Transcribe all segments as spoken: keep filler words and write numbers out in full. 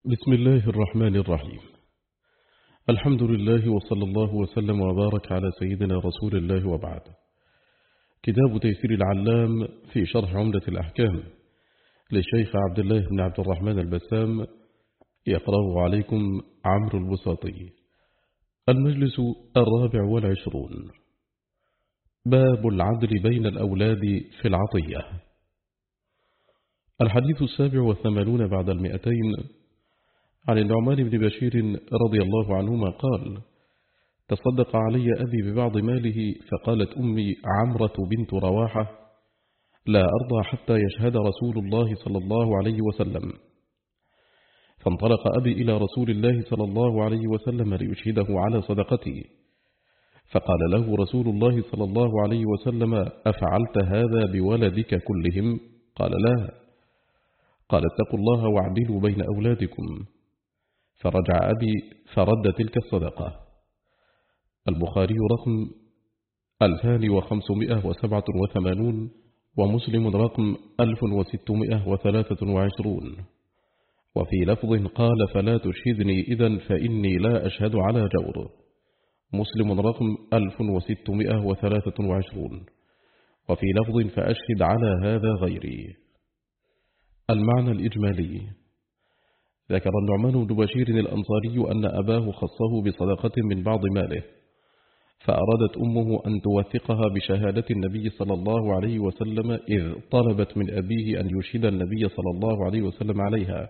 بسم الله الرحمن الرحيم. الحمد لله وصلى الله وسلم وبارك على سيدنا رسول الله وبعد. كتاب تيسير العلام في شرح عمدة الأحكام للشيخ عبد الله بن عبد الرحمن البسام، يقرأه عليكم عمرو البساطي. المجلس الرابع والعشرون. باب العدل بين الأولاد في العطية. الحديث السابع والثمانون بعد المئتين، عن النعمان بن بشير رضي الله عنهما قال: تصدق علي أبي ببعض ماله، فقالت أمي عمرة بنت رواحة: لا أرضى حتى يشهد رسول الله صلى الله عليه وسلم. فانطلق أبي إلى رسول الله صلى الله عليه وسلم ليشهده على صدقتي، فقال له رسول الله صلى الله عليه وسلم: أفعلت هذا بولدك كلهم؟ قال: لا. قال: اتقوا الله واعدلوا بين أولادكم. فرجع أبي فرد تلك الصدقة. البخاري رقم ألفان وخمسمائة وسبعة وثمانون، ومسلم رقم ألف وستمائة وثلاثة وعشرون. وفي لفظ قال: فلا تشهدني إذن فإني لا أشهد على جور. مسلم رقم ألف وستمائة وثلاثة وعشرون. وفي لفظ: فأشهد على هذا غيري. المعنى الإجمالي: ذكر النعمان بن بشير الأنصاري أن أباه خصه بصدقة من بعض ماله، فأرادت أمه أن توثقها بشهادة النبي صلى الله عليه وسلم، إذ طلبت من أبيه أن يشهد النبي صلى الله عليه وسلم عليها.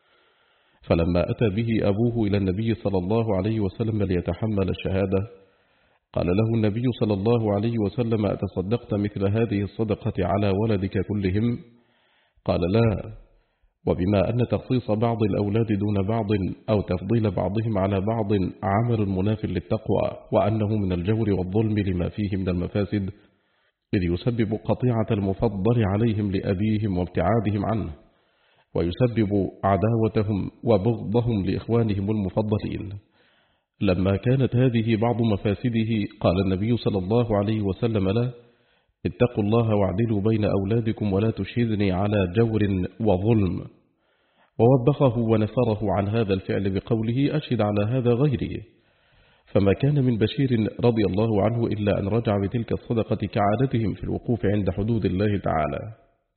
فلما أتى به أبوه إلى النبي صلى الله عليه وسلم ليتحمل الشهادة، قال له النبي صلى الله عليه وسلم: أتصدقت مثل هذه الصدقة على ولدك كلهم؟ قال: لا. وبما أن تخصيص بعض الأولاد دون بعض أو تفضيل بعضهم على بعض عمل مناف للتقوى، وأنه من الجور والظلم لما فيه من المفاسد، إذ يسبب قطيعة المفضل عليهم لأبيهم وابتعادهم عنه، ويسبب عداوتهم وبغضهم لإخوانهم المفضلين. لما كانت هذه بعض مفاسده، قال النبي صلى الله عليه وسلم له: اتقوا الله واعدلوا بين أولادكم ولا تشهدني على جور وظلم. ووبخه ونفره عن هذا الفعل بقوله: أشهد على هذا غيري. فما كان من بشير رضي الله عنه إلا أن رجع بتلك الصدقة كعادتهم في الوقوف عند حدود الله تعالى.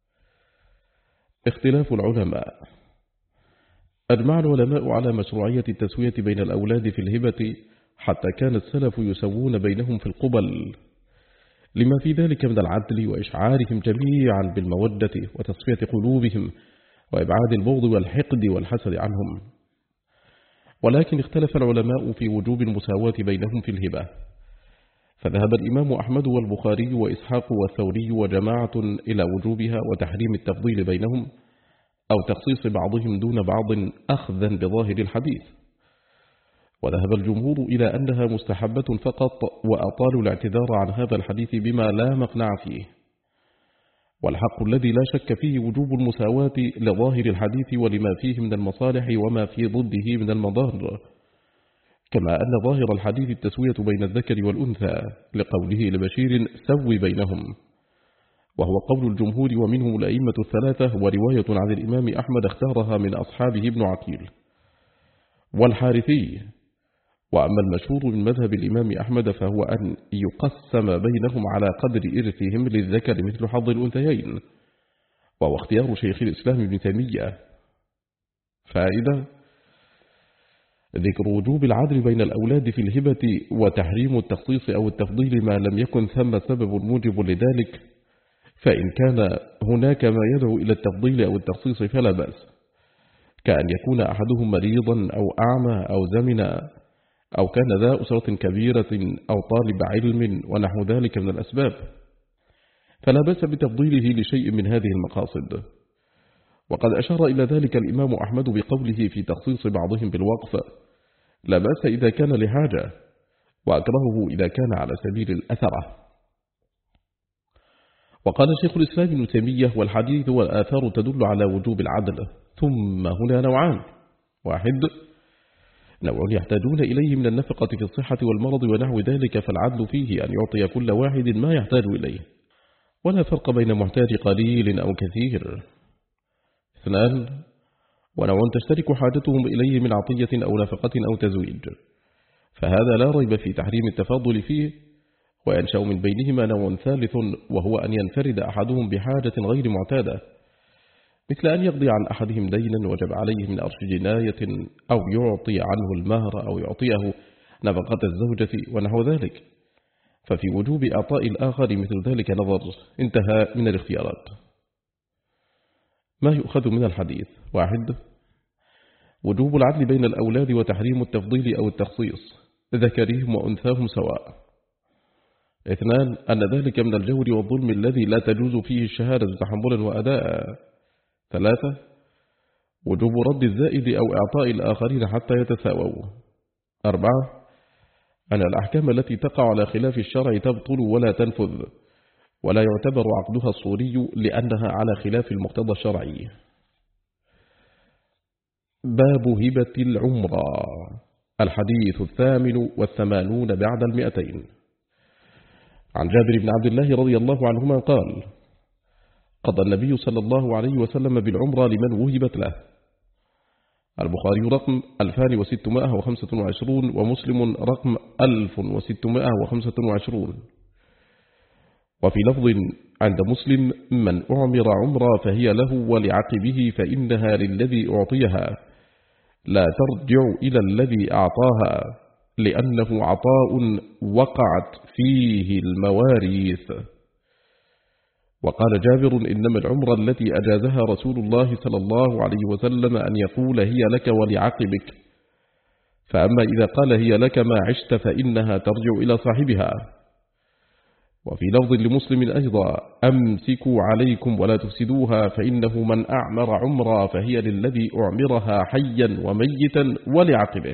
اختلاف العلماء. أجمع العلماء على مشروعية التسوية بين الأولاد في الهبة، حتى كان السلف يسوون بينهم في القبل، لما في ذلك من العدل وإشعارهم جميعا بالمودة وتصفية قلوبهم وإبعاد البغض والحقد والحسد عنهم. ولكن اختلف العلماء في وجوب المساواة بينهم في الهبة، فذهب الإمام أحمد والبخاري وإسحاق والثوري وجماعة إلى وجوبها وتحريم التفضيل بينهم أو تخصيص بعضهم دون بعض أخذا بظاهر الحديث. وذهب الجمهور إلى أنها مستحبة فقط، وأطالوا الاعتذار عن هذا الحديث بما لا مقنع فيه. والحق الذي لا شك فيه وجوب المساواة لظاهر الحديث ولما فيه من المصالح وما في ضده من المضار، كما أن ظاهر الحديث التسوية بين الذكر والأنثى، لقوله لبشير: سوي بينهم، وهو قول الجمهور ومنهم الأئمة الثلاثة، ورواية عن الإمام أحمد اختارها من أصحابه ابن عقيل والحارثي. وأما المشهور من مذهب الإمام أحمد فهو أن يقسم بينهم على قدر إرثهم للذكر مثل حظ الأنثيين، وهو اختيار شيخ الإسلام ابن تيمية. فائدة: ذكر وجوب العدل بين الأولاد في الهبة وتحريم التخصيص أو التفضيل ما لم يكن ثم سبب موجب لذلك، فإن كان هناك ما يدعو إلى التفضيل أو التخصيص فلا بأس، كأن يكون أحدهم مريضا أو أعمى أو زمنا، أو كان ذا أسرة كبيرة أو طالب علم ونحو ذلك من الأسباب، فلا بأس بتفضيله لشيء من هذه المقاصد. وقد أشار إلى ذلك الإمام أحمد بقوله في تخصيص بعضهم بالوقف: لا بأس إذا كان لحاجة، وأكرهه إذا كان على سبيل الأثرة. وقال شيخ الإسلام ابن تيمية: والحديث والآثار تدل على وجوب العدل. ثم هنا نوعان: واحد، نوع يحتاجون إليه من النفقة في الصحة والمرض ونحو ذلك، فالعدل فيه أن يعطي كل واحد ما يحتاج إليه، ولا فرق بين محتاج قليل أو كثير. اثنان، ونوع تشترك حاجتهم إليه من عطية أو نفقة أو تزويج، فهذا لا ريب في تحريم التفاضل فيه، وينشأ من بينهما نوع ثالث، وهو أن ينفرد أحدهم بحاجة غير معتادة، مثل أن يقضي عن أحدهم دينا وجب عليه من أرش جناية، أو يعطي عنه المهر، أو يعطيه نفقة الزوجة ونحو ذلك، ففي وجوب إعطاء الآخر مثل ذلك نظر. انتهى من الاختيارات. ما يؤخذ من الحديث: واحد، وجوب العدل بين الأولاد وتحريم التفضيل أو التخصيص، ذكرهم وأنثاهم سواء. اثنان، أن ذلك من الجور والظلم الذي لا تجوز فيه الشهادة تحملا وأداء. ثلاثة، وجوب رد الزائد أو إعطاء الآخرين حتى يتساووا. أربعة، أن الأحكام التي تقع على خلاف الشرع تبطل ولا تنفذ، ولا يعتبر عقدها الصوري لأنها على خلاف المقتضى الشرعي. باب هبة العمرة. الحديث الثامن والثمانون بعد المئتين. عن جابر بن عبد الله رضي الله عنهما قال: قضى النبي صلى الله عليه وسلم بالعمرة لمن وهبت له. البخاري رقم ألف وستمائة وخمسة وعشرين، ومسلم رقم ألف وستمائة وخمسة وعشرين. وفي لفظ عند مسلم: من أعمر عمرة فهي له ولعقبه فإنها للذي أعطيها، لا ترجع إلى الذي أعطاها، لأنه عطاء وقعت فيه المواريث. وقال جابر: إنما العمرة التي أجازها رسول الله صلى الله عليه وسلم أن يقول هي لك ولعقبك، فأما إذا قال هي لك ما عشت فإنها ترجع إلى صاحبها. وفي لفظ لمسلم أيضا: أمسكوا عليكم ولا تفسدوها، فإنه من أعمر عمرا فهي للذي أعمرها حيا وميتا ولعقبه.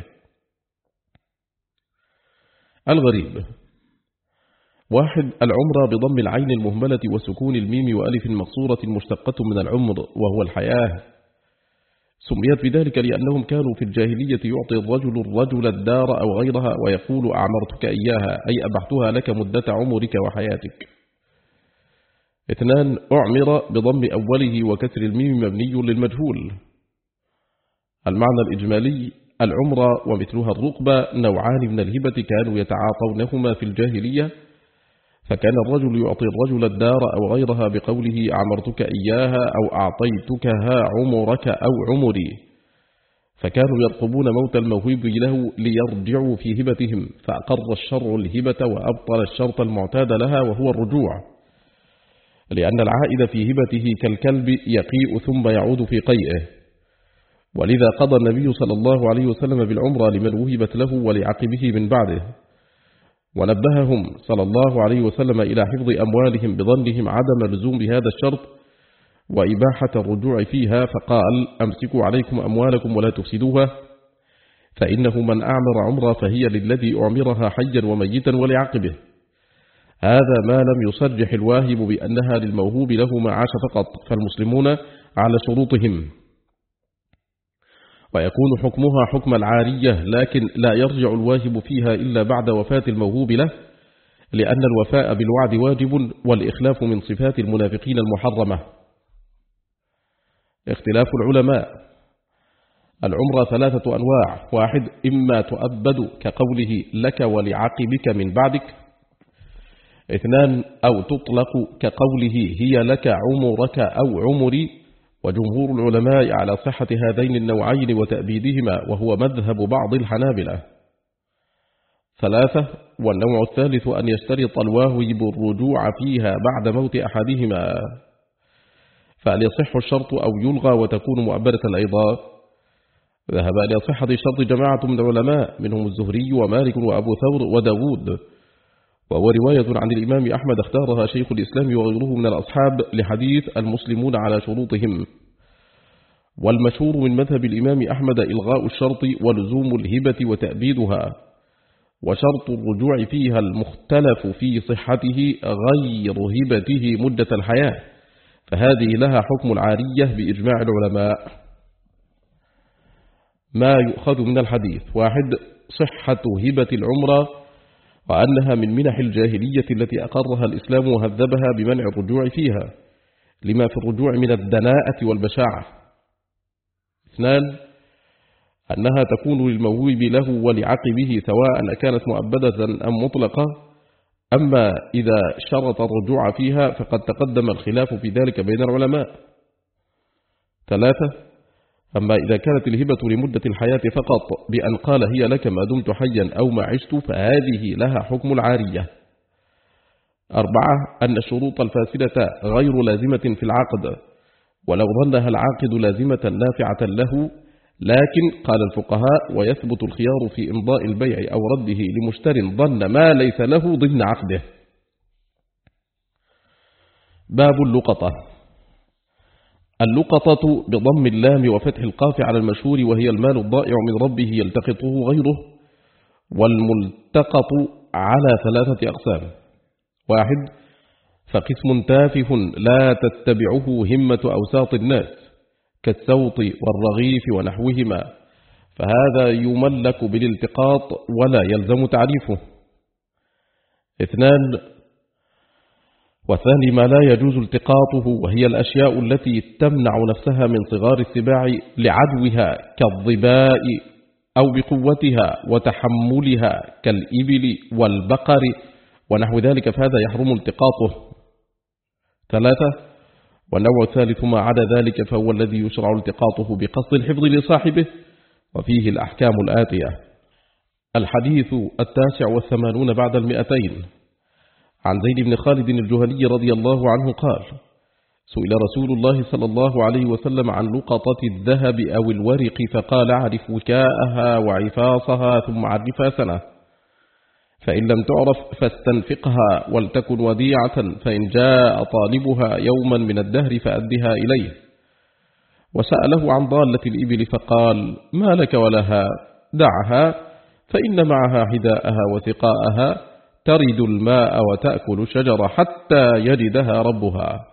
الغريب: واحد، العمرة بضم العين المهملة وسكون الميم وألف مقصورة مشتقة من العمر وهو الحياة، سميت بذلك لأنهم كانوا في الجاهلية يعطي الرجل الرجل الدار أو غيرها ويقول أعمرتك إياها، أي أبحتها لك مدة عمرك وحياتك. اثنان، أعمر بضم أوله وكسر الميم مبني للمجهول. المعنى الإجمالي: العمرة ومثلها الرقبة نوعان من الهبة كانوا يتعاطونهما في الجاهلية، فكان الرجل يعطي الرجل الدار أو غيرها بقوله أعمرتك إياها أو أعطيتكها عمرك أو عمري، فكانوا يرقبون موت الموهوب له ليرجعوا في هبتهم، فأقر الشرع الهبة وأبطل الشرط المعتاد لها وهو الرجوع، لأن العائد في هبته كالكلب يقيء ثم يعود في قيئه. ولذا قضى النبي صلى الله عليه وسلم بالعمرة لمن وهبت له ولعقبه من بعده، ونبههم صلى الله عليه وسلم إلى حفظ أموالهم بظنهم عدم لزوم هذا الشرط وإباحة الرجوع فيها، فقال: أمسكوا عليكم أموالكم ولا تفسدوها، فإنه من أعمر عمرة فهي للذي أعمرها حيا وميتا ولعقبه. هذا ما لم يصرح الواهب بأنها للموهوب له ما عاش فقط، فالمسلمون على شروطهم، ويكون حكمها حكم العارية، لكن لا يرجع الواهب فيها إلا بعد وفاة الموهوب له، لأن الوفاء بالوعد واجب، والإخلاف من صفات المنافقين المحرمة. اختلاف العلماء: العمرة ثلاثة أنواع: واحد، إما تؤبد كقوله لك ولعقبك من بعدك. اثنان، أو تطلق كقوله هي لك عمرك أو عمري، وجمهور العلماء على صحة هذين النوعين وتأبيدهما، وهو مذهب بعض الحنابلة. ثلاثة، والنوع الثالث أن يشترط الواهب الرجوع فيها بعد موت أحدهما، فهل يصح الشرط أو يلغى وتكون مؤبدة أيضا؟ ذهب إلى صحة الشرط جماعة من العلماء، منهم الزهري ومالك وأبو ثور وداود، وهو رواية عن الإمام أحمد اختارها شيخ الإسلام وغيره من الأصحاب لحديث المسلمون على شروطهم. والمشهور من مذهب الإمام أحمد إلغاء الشرط ولزوم الهبة وتأبيدها، وشرط الرجوع فيها المختلف في صحته غير هبته مدة الحياة، فهذه لها حكم العارية بإجماع العلماء. ما يؤخذ من الحديث: واحد، صحة هبة العمرة، وأنها من منح الجاهلية التي أقرها الإسلام وهذبها بمنع الرجوع فيها، لما في الرجوع من الدناءة والبشاعة. اثنان أنها تكون للموهوب له ولعقبه سواء كانت مؤبدة أم مطلقة، أما إذا شرط الرجوع فيها فقد تقدم الخلاف في ذلك بين العلماء. ثلاثة أما إذا كانت الهبة لمدة الحياة فقط بأن قال هي لك ما دمت حيا أو ما عشت فهذه لها حكم العارية. أربعة أن الشروط الفاسدة غير لازمة في العقد، ولو ظنها العاقد لازمة نافعة له، لكن قال الفقهاء ويثبت الخيار في إمضاء البيع أو رده لمشتر ظن ما ليس له ضمن عقده. باب اللقطة. اللقطة بضم اللام وفتح القاف على المشهور، وهي المال الضائع من ربه يلتقطه غيره. والملتقط على ثلاثة أقسام: واحد فقسم تافه لا تتبعه همة أوساط الناس كالسوط والرغيف ونحوهما، فهذا يملك بالالتقاط ولا يلزم تعريفه. اثنان والثاني ما لا يجوز التقاطه، وهي الأشياء التي تمنع نفسها من صغار السباع لعدوها كالظباء أو بقوتها وتحملها كالإبل والبقر ونحو ذلك، فهذا يحرم التقاطه. ثلاثة والنوع الثالث ما عدا ذلك فهو الذي يشرع التقاطه بقصد الحفظ لصاحبه، وفيه الأحكام الآتية. الحديث التاسع والثمانون بعد المئتين. عن زيد بن خالد الجهني رضي الله عنه قال: سئل رسول الله صلى الله عليه وسلم عن لقطة الذهب أو الورق فقال: اعرف وكاءها وعفاصها ثم عرفها سنة، فإن لم تعرف فاستنفقها ولتكن وديعة، فإن جاء طالبها يوما من الدهر فأدها إليه. وسأله عن ضالة الإبل فقال: ما لك ولها؟ دعها، فإن معها حذاءها وثقاءها ترد الماء وتأكل الشجر حتى يجدها ربها.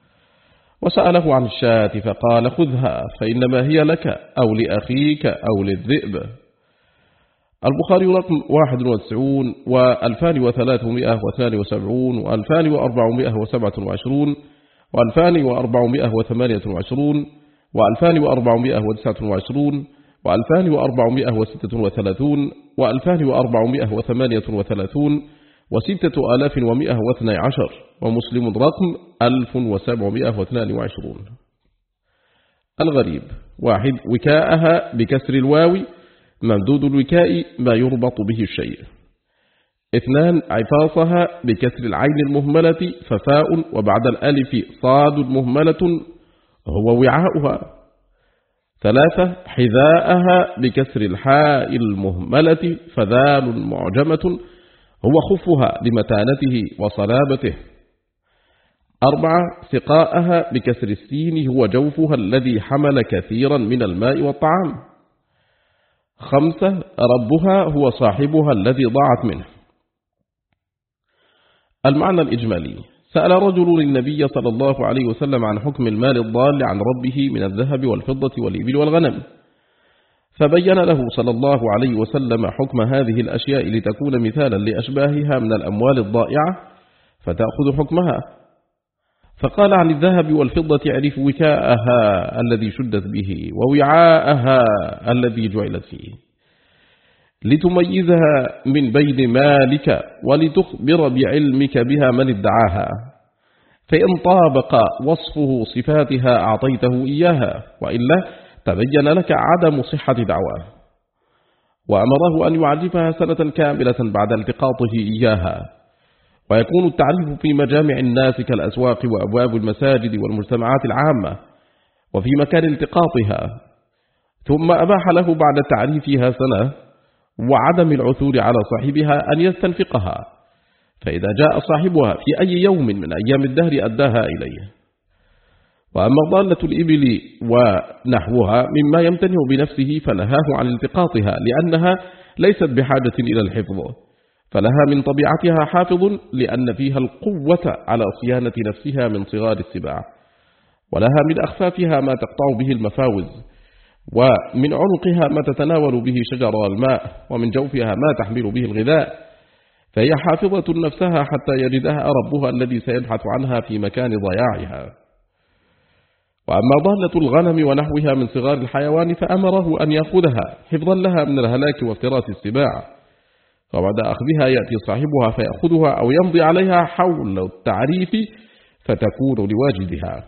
وسأله عن الشاة فقال: خذها، فإنما هي لك أو لأخيك أو للذئب. البخاري رقم واحد وتسعون وألفان وثلاثمائة واثنان وسبعون وألفان وأربعمائة وسبعة وعشرون وألفان وأربعمائة وثمانية وعشرون وألفان وأربعمائة وتسعة وعشرون وألفان وأربعمائة وستة وثلاثون وألفان وأربعمائة وثمانية وثلاثون وستة آلاف ومائة واثني عشر. ومسلم رقم ألف وسبعمائة واثنان وعشرون. الغريب: واحد وكاءها بكسر الواو، ممدود الوكاء ما يربط به الشيء. اثنان عفاصها بكسر العين المهملة ففاء وبعد الألف صاد مهملة هو وعاؤها. ثلاثة حذاءها بكسر الحاء المهملة فذال معجمة هو خفها لمتانته وصلابته. أربعة سقاءها بكسر السين هو جوفها الذي حمل كثيرا من الماء والطعام. خمسة ربها هو صاحبها الذي ضاعت منه. المعنى الإجمالي: سأل رجل النبي صلى الله عليه وسلم عن حكم المال الضال عن ربه من الذهب والفضة والإبل والغنم، فبين له صلى الله عليه وسلم حكم هذه الأشياء لتكون مثالا لأشباهها من الأموال الضائعة فتأخذ حكمها. فقال عن الذهب والفضة: اعرف وكاءها الذي شدت به ووعاءها الذي جعلت فيه، لتميزها من بين مالك ولتخبر بعلمك بها من ادعاها، فإن طابق وصفه صفاتها أعطيته إياها، وإلا تبين لك عدم صحة دعواه. وأمره أن يعرفها سنة كاملة بعد التقاطه إياها. ويكون التعريف في مجامع الناس كالأسواق وأبواب المساجد والمجتمعات العامة وفي مكان التقاطها. ثم أباح له بعد تعريفها سنة وعدم العثور على صاحبها أن يستنفقها، فإذا جاء صاحبها في أي يوم من أيام الدهر أداها إليه. وأما ضالة الإبل ونحوها مما يمتنع بنفسه فنهاه عن التقاطها لأنها ليست بحاجة إلى الحفظ، فلها من طبيعتها حافظ لأن فيها القوة على صيانة نفسها من صغار السباع، ولها من أخفافها ما تقطع به المفاوز، ومن عنقها ما تتناول به شجر الماء، ومن جوفها ما تحمل به الغذاء، فهي حافظة نفسها حتى يجدها ربها الذي سيبحث عنها في مكان ضياعها. وأما ضالة الغنم ونحوها من صغار الحيوان فأمره أن يأخذها حفظا لها من الهلاك وافتراس السباع، وبعد أخذها يأتي صاحبها فيأخذها أو يمضي عليها حول التعريف فتكون لواجدها.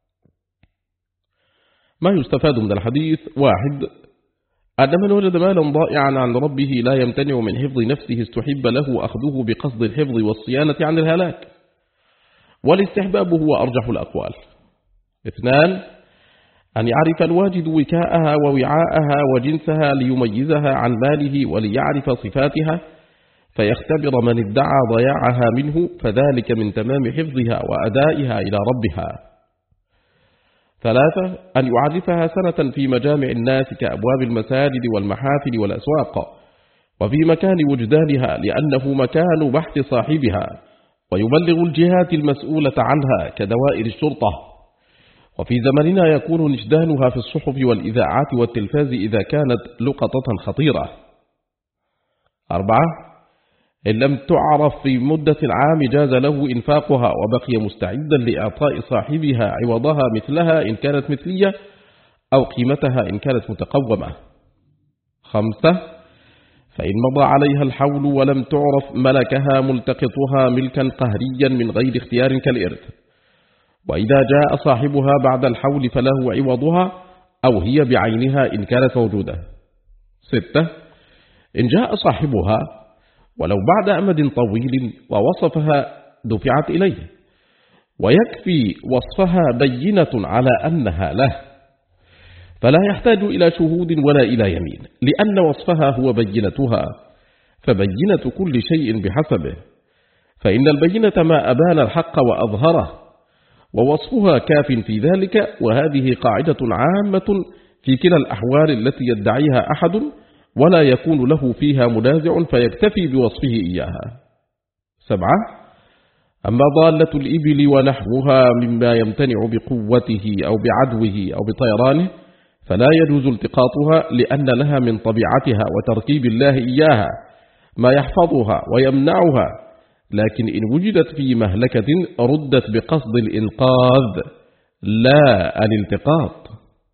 ما يستفاد من الحديث: واحد، أن من وجد مالا ضائعا عن ربه لا يمتنع من حفظ نفسه استحب له أخذه بقصد الحفظ والصيانة عن الهلاك، والاستحباب هو أرجح الأقوال. اثنان، أن يعرف الواجد وكاءها ووعاءها وجنسها ليميزها عن ماله وليعرف صفاتها فيختبر من ادعى ضياعها منه، فذلك من تمام حفظها وأدائها إلى ربها. ثلاثة، أن يعرفها سنة في مجامع الناس كأبواب المساجد والمحافل والأسواق وفي مكان وجدانها لأنه مكان بحث صاحبها، ويبلغ الجهات المسؤولة عنها كدوائر الشرطة. وفي زمننا يكون نشدانها في الصحف والإذاعات والتلفاز إذا كانت لقطة خطيرة. أربعة، إن لم تعرف في مدة العام جاز له إنفاقها وبقي مستعدا لإعطاء صاحبها عوضها مثلها إن كانت مثلية أو قيمتها إن كانت متقومة. خمسة، فإن مضى عليها الحول ولم تعرف ملكها ملتقطها ملكا قهريا من غير اختيار كالإرث، وإذا جاء صاحبها بعد الحول فله عوضها أو هي بعينها إن كانت موجودة. ستة، إن جاء صاحبها ولو بعد أمد طويل ووصفها دفعت إليه، ويكفي وصفها بينة على أنها له، فلا يحتاج إلى شهود ولا إلى يمين، لأن وصفها هو بينتها، فبينة كل شيء بحسبه، فإن البينة ما أبان الحق وأظهره، ووصفها كاف في ذلك. وهذه قاعدة عامة في كلا الأحوال التي يدعيها أحد ولا يكون له فيها منازع فيكتفي بوصفه إياها. سبعة، أما ضالة الإبل ونحوها مما يمتنع بقوته أو بعدوه أو بطيرانه فلا يجوز التقاطها، لأن لها من طبيعتها وتركيب الله إياها ما يحفظها ويمنعها، لكن إن وجدت في مهلكة ردت بقصد الإنقاذ لا الالتقاط.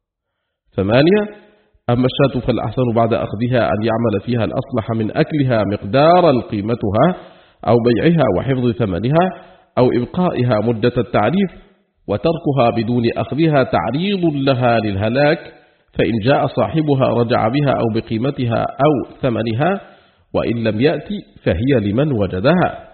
ثمانية، أما الشاة فالأحسن بعد أخذها أن يعمل فيها الأصلح من أكلها مقدارا قيمتها أو بيعها وحفظ ثمنها أو إبقائها مدة التعريف، وتركها بدون أخذها تعريض لها للهلاك، فإن جاء صاحبها رجع بها أو بقيمتها أو ثمنها، وإن لم يأتي فهي لمن وجدها.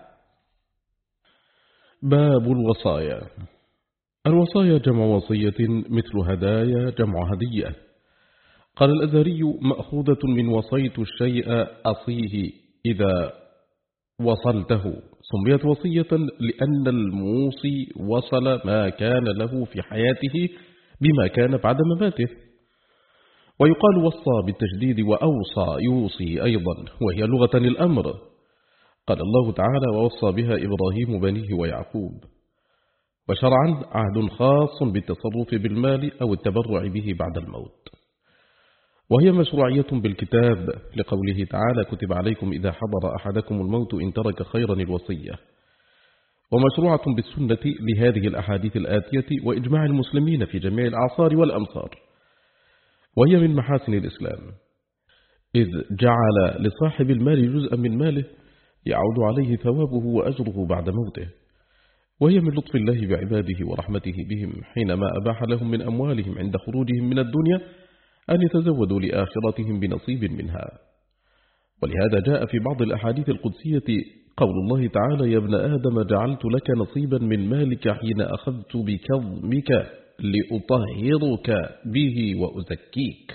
باب الوصايا. الوصايا جمع وصية مثل هدايا جمع هدية. قال الأزهري: مأخوذة من وصيت الشيء أصيه إذا وصلته، سميت وصية لأن الموصي وصل ما كان له في حياته بما كان بعد مماته. ويقال وصى بالتشديد وأوصى يوصي أيضا، وهي لغة الأمر. قال الله تعالى: ووصى بها إبراهيم بنيه ويعقوب. وشرعا عهد خاص بالتصرف بالمال أو التبرع به بعد الموت، وهي مشروعية بالكتاب لقوله تعالى: كتب عليكم إذا حضر أحدكم الموت إن ترك خيرا الوصية. ومشروعة بالسنة لهذه الأحاديث الآتية وإجماع المسلمين في جميع الأعصار والأمصار، وهي من محاسن الإسلام، إذ جعل لصاحب المال جزءا من ماله يعود عليه ثوابه وأجره بعد موته، وهي من لطف الله بعباده ورحمته بهم حينما أباح لهم من أموالهم عند خروجهم من الدنيا أن يتزودوا لآخرتهم بنصيب منها. ولهذا جاء في بعض الأحاديث القدسية قول الله تعالى: يا ابن آدم جعلت لك نصيبا من مالك حين أخذت بكظمك لأطهرك به وأزكيك.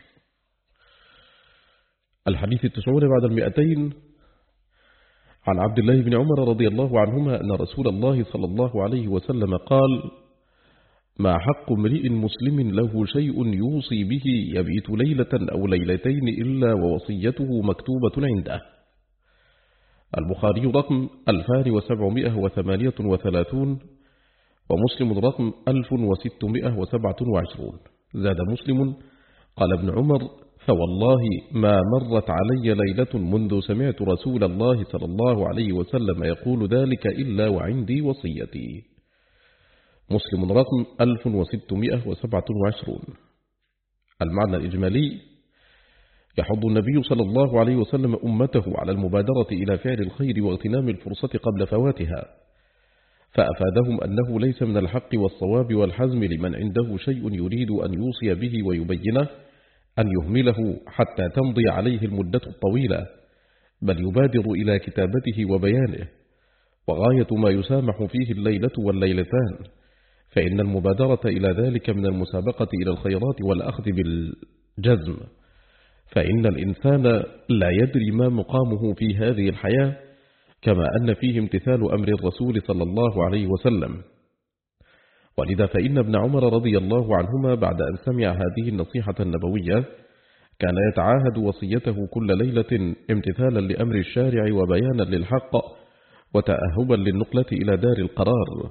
الحديث التسعون بعد المئتين. عن عبد الله بن عمر رضي الله عنهما أن رسول الله صلى الله عليه وسلم قال: ما حق امرئ مسلم له شيء يوصي به يبيت ليلة أو ليلتين إلا ووصيته مكتوبة عنده. البخاري رقم ألفان وسبعمائة وثمانية وثلاثون ومسلم رقم ألف وستمائة وسبعة وعشرون. زاد مسلم: قال ابن عمر: فوالله ما مرت علي ليلة منذ سمعت رسول الله صلى الله عليه وسلم يقول ذلك إلا وعندي وصيتي. مسلم رقم ألف وستمائة وسبعة وعشرون. المعنى الإجمالي: يحض النبي صلى الله عليه وسلم أمته على المبادرة إلى فعل الخير واغتنام الفرصة قبل فواتها، فأفادهم أنه ليس من الحق والصواب والحزم لمن عنده شيء يريد أن يوصي به ويبينه أن يهمله حتى تمضي عليه المدة الطويلة، بل يبادر إلى كتابته وبيانه، وغاية ما يسامح فيه الليلة والليلتان، فإن المبادرة إلى ذلك من المسابقة إلى الخيرات والأخذ بالجزم، فإن الإنسان لا يدري ما مقامه في هذه الحياة، كما أن فيه امتثال أمر الرسول صلى الله عليه وسلم. ولذا فإن ابن عمر رضي الله عنهما بعد أن سمع هذه النصيحة النبوية كان يتعاهد وصيته كل ليلة امتثالا لأمر الشارع وبيانا للحق وتأهبا للنقلة إلى دار القرار.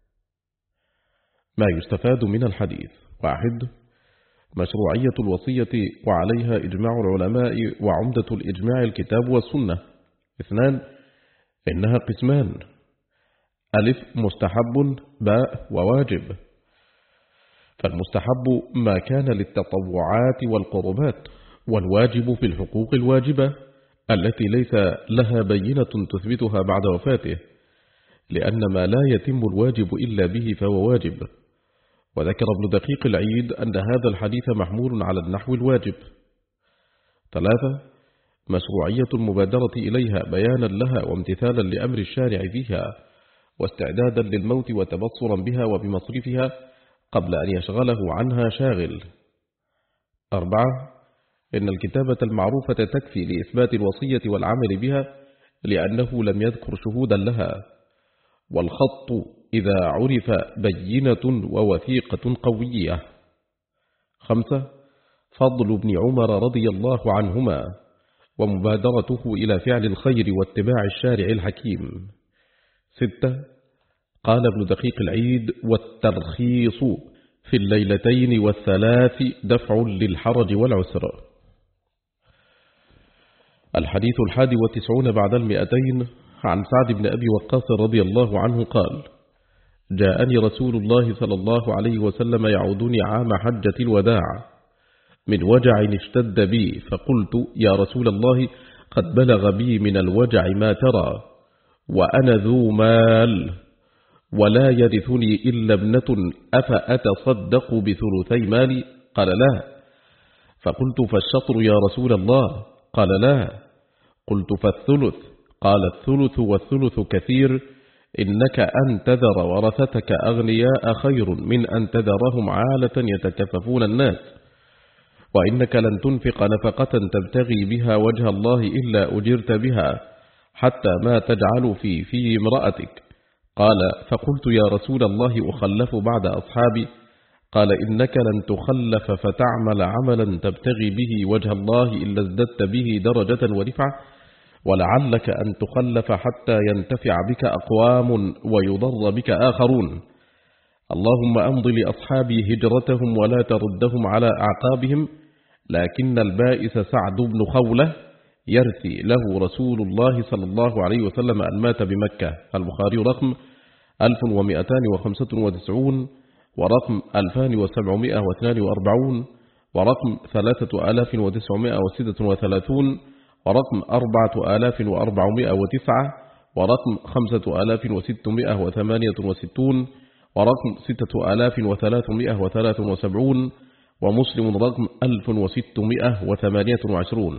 ما يستفاد من الحديث: واحد، مشروعية الوصية وعليها إجماع العلماء، وعمدة الإجماع الكتاب والسنة. اثنان، إنها قسمان: ألف مستحب، باء وواجب. فالمستحب ما كان للتطوعات والقربات، والواجب في الحقوق الواجبة التي ليس لها بينة تثبتها بعد وفاته، لأن ما لا يتم الواجب إلا به فهو واجب. وذكر ابن دقيق العيد أن هذا الحديث محمول على النحو الواجب. ثلاثة، مشروعية المبادرة إليها بيانا لها وامتثالا لأمر الشارع فيها، واستعدادا للموت وتبصرا بها وبمصرفها قبل أن يشغله عنها شاغل. أربعة، إن الكتابة المعروفة تكفي لإثبات الوصية والعمل بها، لأنه لم يذكر شهودا لها. والخط إذا عرف بينة ووثيقة قوية. خمسة، فضل ابن عمر رضي الله عنهما ومبادرته إلى فعل الخير واتباع الشارع الحكيم. ستة، قال ابن دقيق العيد: والترخيص في الليلتين والثلاث دفع للحرج والعسر. الحديث الحادي والتسعون بعد المئتين، عن سعد بن أبي وقاص رضي الله عنه قال: جاءني رسول الله صلى الله عليه وسلم يعودني عام حجة الوداع من وجع اشتد بي، فقلت: يا رسول الله، قد بلغ بي من الوجع ما ترى، وأنا ذو مال ولا يرثني إلا ابنة، أفأتصدق بثلثي مالي؟ قال: لا. فقلت: فالشطر يا رسول الله؟ قال: لا. قلت: فالثلث؟ قال: الثلث والثلث كثير، إنك أن تذر ورثتك أغنياء خير من أن تذرهم عالة يتكففون الناس، وإنك لن تنفق نفقة تبتغي بها وجه الله إلا أجرت بها، حتى ما تجعل في في امرأتك. قال: فقلت: يا رسول الله، أخلف بعد أصحابي؟ قال: إنك لن تخلف فتعمل عملا تبتغي به وجه الله إلا ازددت به درجة ورفعة، ولعلك أن تخلف حتى ينتفع بك أقوام ويضر بك آخرون. اللهم أمض لأصحابي هجرتهم ولا تردهم على أعقابهم، لكن البائس سعد بن خولة يرثي له رسول الله صلى الله عليه وسلم أن مات بمكة. البخاري رقم ألف ومئتان وخمسة وتسعون، ورقم ألفان وسبعمائة واثنان وأربعون، ورقم ثلاثة آلاف وتسعمائة وستة وثلاثون، ورقم أربعة آلاف وأربعمائة وتسعة، ورقم خمسة آلاف وستمائة وثمانية وستون، ورقم ستة آلاف وثلاثمائة وثلاثة وسبعون، ومسلم رقم ألف وستمائة وثمانية وعشرون.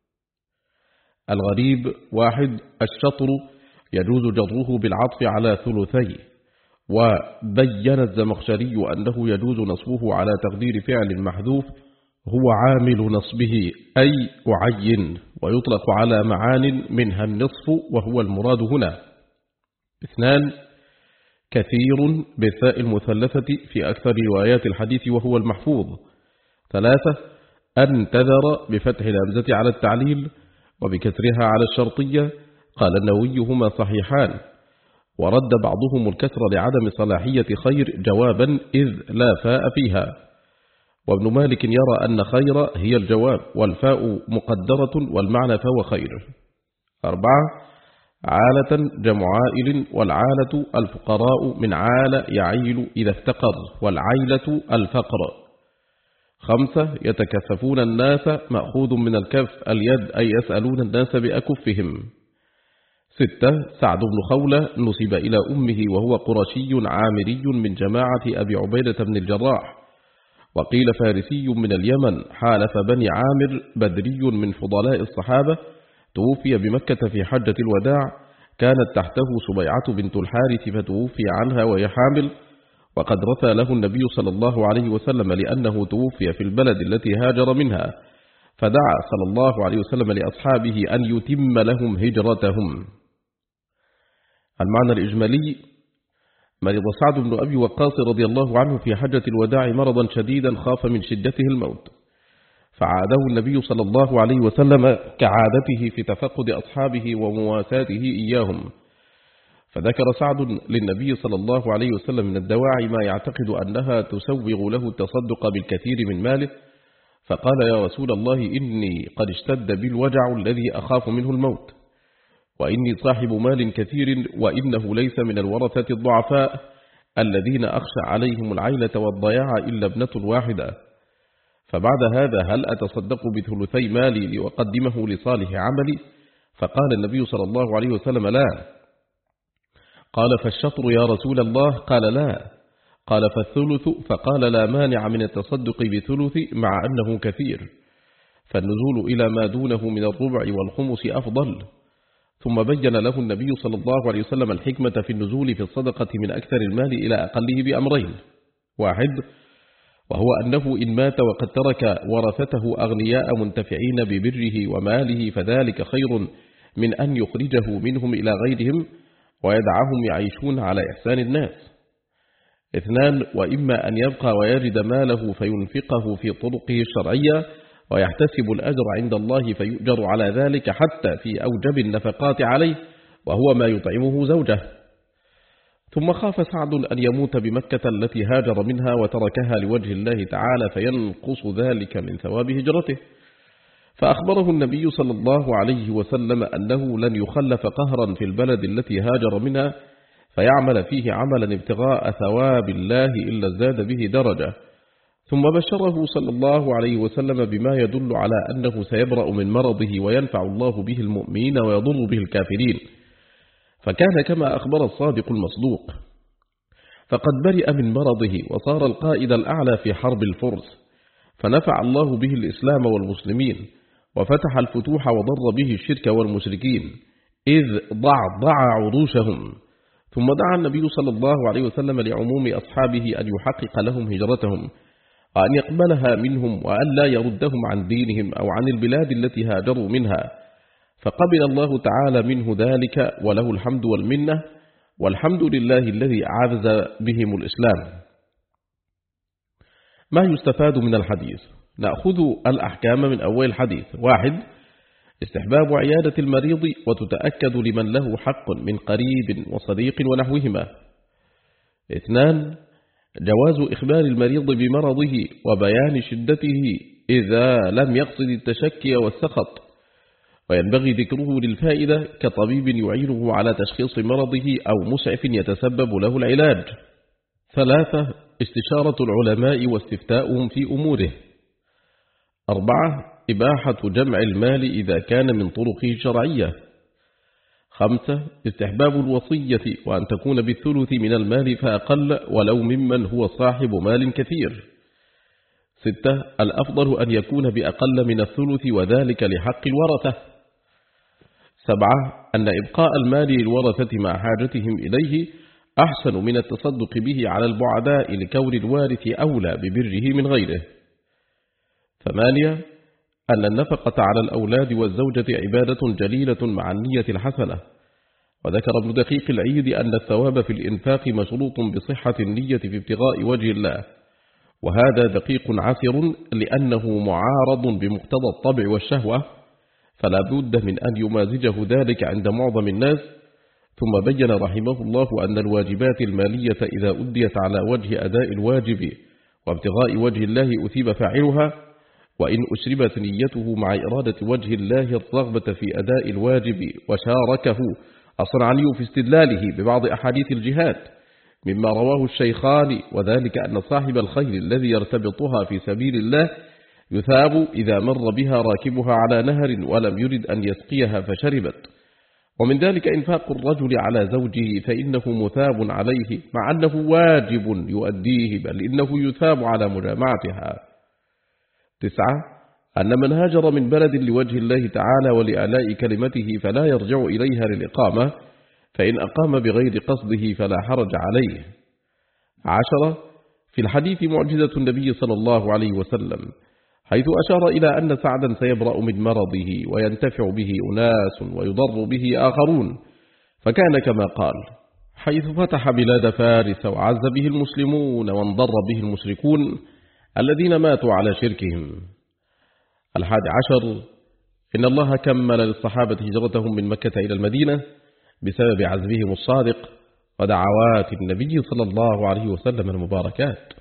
الغريب: واحد، الشطر يجوز جره بالعطف على ثلثي، وبين الزمخشري أنه يجوز نصبه على تقدير فعل محذوف هو عامل نصبه، أي أعين، ويطلق على معان منها النصف وهو المراد هنا. اثنان، كثير بالثاء المثلثة في أكثر روايات الحديث وهو المحفوظ. ثلاثة، أن تذر بفتح الهمزة على التعليل وبكسرها على الشرطية. قال النووي: هما صحيحان، ورد بعضهم الكسر لعدم صلاحية خير جوابا إذ لا فاء فيها. وابن مالك يرى أن خير هي الجواب، والفاء مقدرة والمعنى فهو خير. أربعة، عالة جمع عائل، والعالة الفقراء من عال يعيل إذا افتقر، والعيلة الفقر. خمسة يتكففون الناس، مأخوذ من الكف اليد، أي يسألون الناس بأكفهم. ستة سعد بن خولة نسب إلى أمه وهو قرشي عامري من جماعة أبي عبيدة بن الجراح، وقيل فارسي من اليمن، حالف بني عامر، بدري من فضلاء الصحابة، توفي بمكة في حجة الوداع، كانت تحته سبيعة بنت الحارث فتوفي عنها وهي حامل، وقد رثى له النبي صلى الله عليه وسلم لأنه توفي في البلد التي هاجر منها، فدعا صلى الله عليه وسلم لأصحابه أن يتم لهم هجرتهم. المعنى الإجمالي: مرض سعد بن أبي وقاص رضي الله عنه في حجة الوداع مرضا شديدا خاف من شدته الموت، فعاده النبي صلى الله عليه وسلم كعادته في تفقد أصحابه ومواساته إياهم، فذكر سعد للنبي صلى الله عليه وسلم من الدواعي ما يعتقد أنها تسوغ له التصدق بالكثير من ماله، فقال: يا رسول الله، إني قد اشتد بالوجع الذي أخاف منه الموت، وإني صاحب مال كثير، وإنه ليس من الورثة الضعفاء الذين أخشى عليهم العيلة والضياع إلا ابنة واحدة، فبعد هذا هل أتصدق بثلثي مالي لأقدمه لصالح عملي؟ فقال النبي صلى الله عليه وسلم: لا. قال: فالشطر يا رسول الله؟ قال: لا. قال: فالثلث؟ فقال: لا مانع من التصدق بثلث مع أنه كثير، فالنزول إلى ما دونه من الربع والخمس أفضل. ثم بين له النبي صلى الله عليه وسلم الحكمة في النزول في الصدقة من أكثر المال إلى أقله بأمرين: واحد، وهو أنه إن مات وقد ترك ورثته أغنياء منتفعين ببره وماله فذلك خير من أن يخرجه منهم إلى غيرهم ويدعهم يعيشون على إحسان الناس. اثنان، وإما أن يبقى ويجد ماله فينفقه في طرقه الشرعية ويحتسب الأجر عند الله فيؤجر على ذلك حتى في أوجب النفقات عليه، وهو ما يطعمه زوجه. ثم خاف سعد أن يموت بمكة التي هاجر منها وتركها لوجه الله تعالى فينقص ذلك من ثواب هجرته، فأخبره النبي صلى الله عليه وسلم أنه لن يخلف قهرا في البلد التي هاجر منها فيعمل فيه عملا ابتغاء ثواب الله إلا ازداد به درجة. ثم بشره صلى الله عليه وسلم بما يدل على أنه سيبرأ من مرضه وينفع الله به المؤمنين ويضر به الكافرين، فكان كما أخبر الصادق المصدوق، فقد برئ من مرضه وصار القائد الأعلى في حرب الفرس، فنفع الله به الإسلام والمسلمين وفتح الفتوح وضر به الشرك والمشركين إذ ضعضع عروشهم. ثم دعا النبي صلى الله عليه وسلم لعموم أصحابه أن يحقق لهم هجرتهم وأن يقبلها منهم وأن لا يردهم عن دينهم أو عن البلاد التي هاجروا منها، فقبل الله تعالى منه ذلك وله الحمد والمنة، والحمد لله الذي أعز بهم الإسلام. ما يستفاد من الحديث؟ نأخذ الأحكام من أول الحديث. واحد، استحباب عيادة المريض وتتأكد لمن له حق من قريب وصديق ونحوهما. اثنان، جواز إخبار المريض بمرضه وبيان شدته إذا لم يقصد التشكي والسخط، وينبغي ذكره للفائدة كطبيب يعينه على تشخيص مرضه أو مسعف يتسبب له العلاج. ثلاثة، استشارة العلماء واستفتاؤهم في أموره. أربعة، إباحة جمع المال إذا كان من طرقه الشرعية. خمسة، استحباب الوصية وأن تكون بالثلث من المال فأقل ولو ممن هو صاحب مال كثير. ستة، الأفضل أن يكون بأقل من الثلث وذلك لحق الورثة. سبعة، أن إبقاء المال للورثة مع حاجتهم إليه أحسن من التصدق به على البعداء لكون الوارث أولى ببره من غيره. ثمانية، أن النفقة على الأولاد والزوجة عبادة جليلة مع النية الحسنة، وذكر ابن دقيق العيد أن الثواب في الإنفاق مشروط بصحة النية في ابتغاء وجه الله، وهذا دقيق عسر لأنه معارض بمقتضى الطبع والشهوة، فلا بد من أن يمازجه ذلك عند معظم الناس. ثم بين رحمه الله أن الواجبات المالية إذا أديت على وجه أداء الواجب وابتغاء وجه الله أثيب فاعلها، وإن أشربت نيته مع إرادة وجه الله الرغبة في أداء الواجب وشاركه الصنعاني في استدلاله ببعض أحاديث الجهاد مما رواه الشيخان، وذلك أن صاحب الخيل الذي يرتبطها في سبيل الله يثاب إذا مر بها راكبها على نهر ولم يرد أن يسقيها فشربت. ومن ذلك إنفاق الرجل على زوجه فإنه مثاب عليه مع أنه واجب يؤديه، بل إنه يثاب على مجامعتها. تسعة أن من هاجر من بلد لوجه الله تعالى ولإعلاء كلمته فلا يرجع إليها للإقامة، فإن أقام بغير قصده فلا حرج عليه. عشرة في الحديث معجزة النبي صلى الله عليه وسلم، حيث أشار إلى أن سعدا سيبرأ من مرضه وينتفع به أناس ويضر به آخرون، فكان كما قال، حيث فتح بلاد فارس وعز به المسلمون وانضر به المشركون الذين ماتوا على شركهم. الحادي عشر إن الله كمل للصحابة هجرتهم من مكة إلى المدينة بسبب عزمهم الصادق ودعوات النبي صلى الله عليه وسلم المباركات.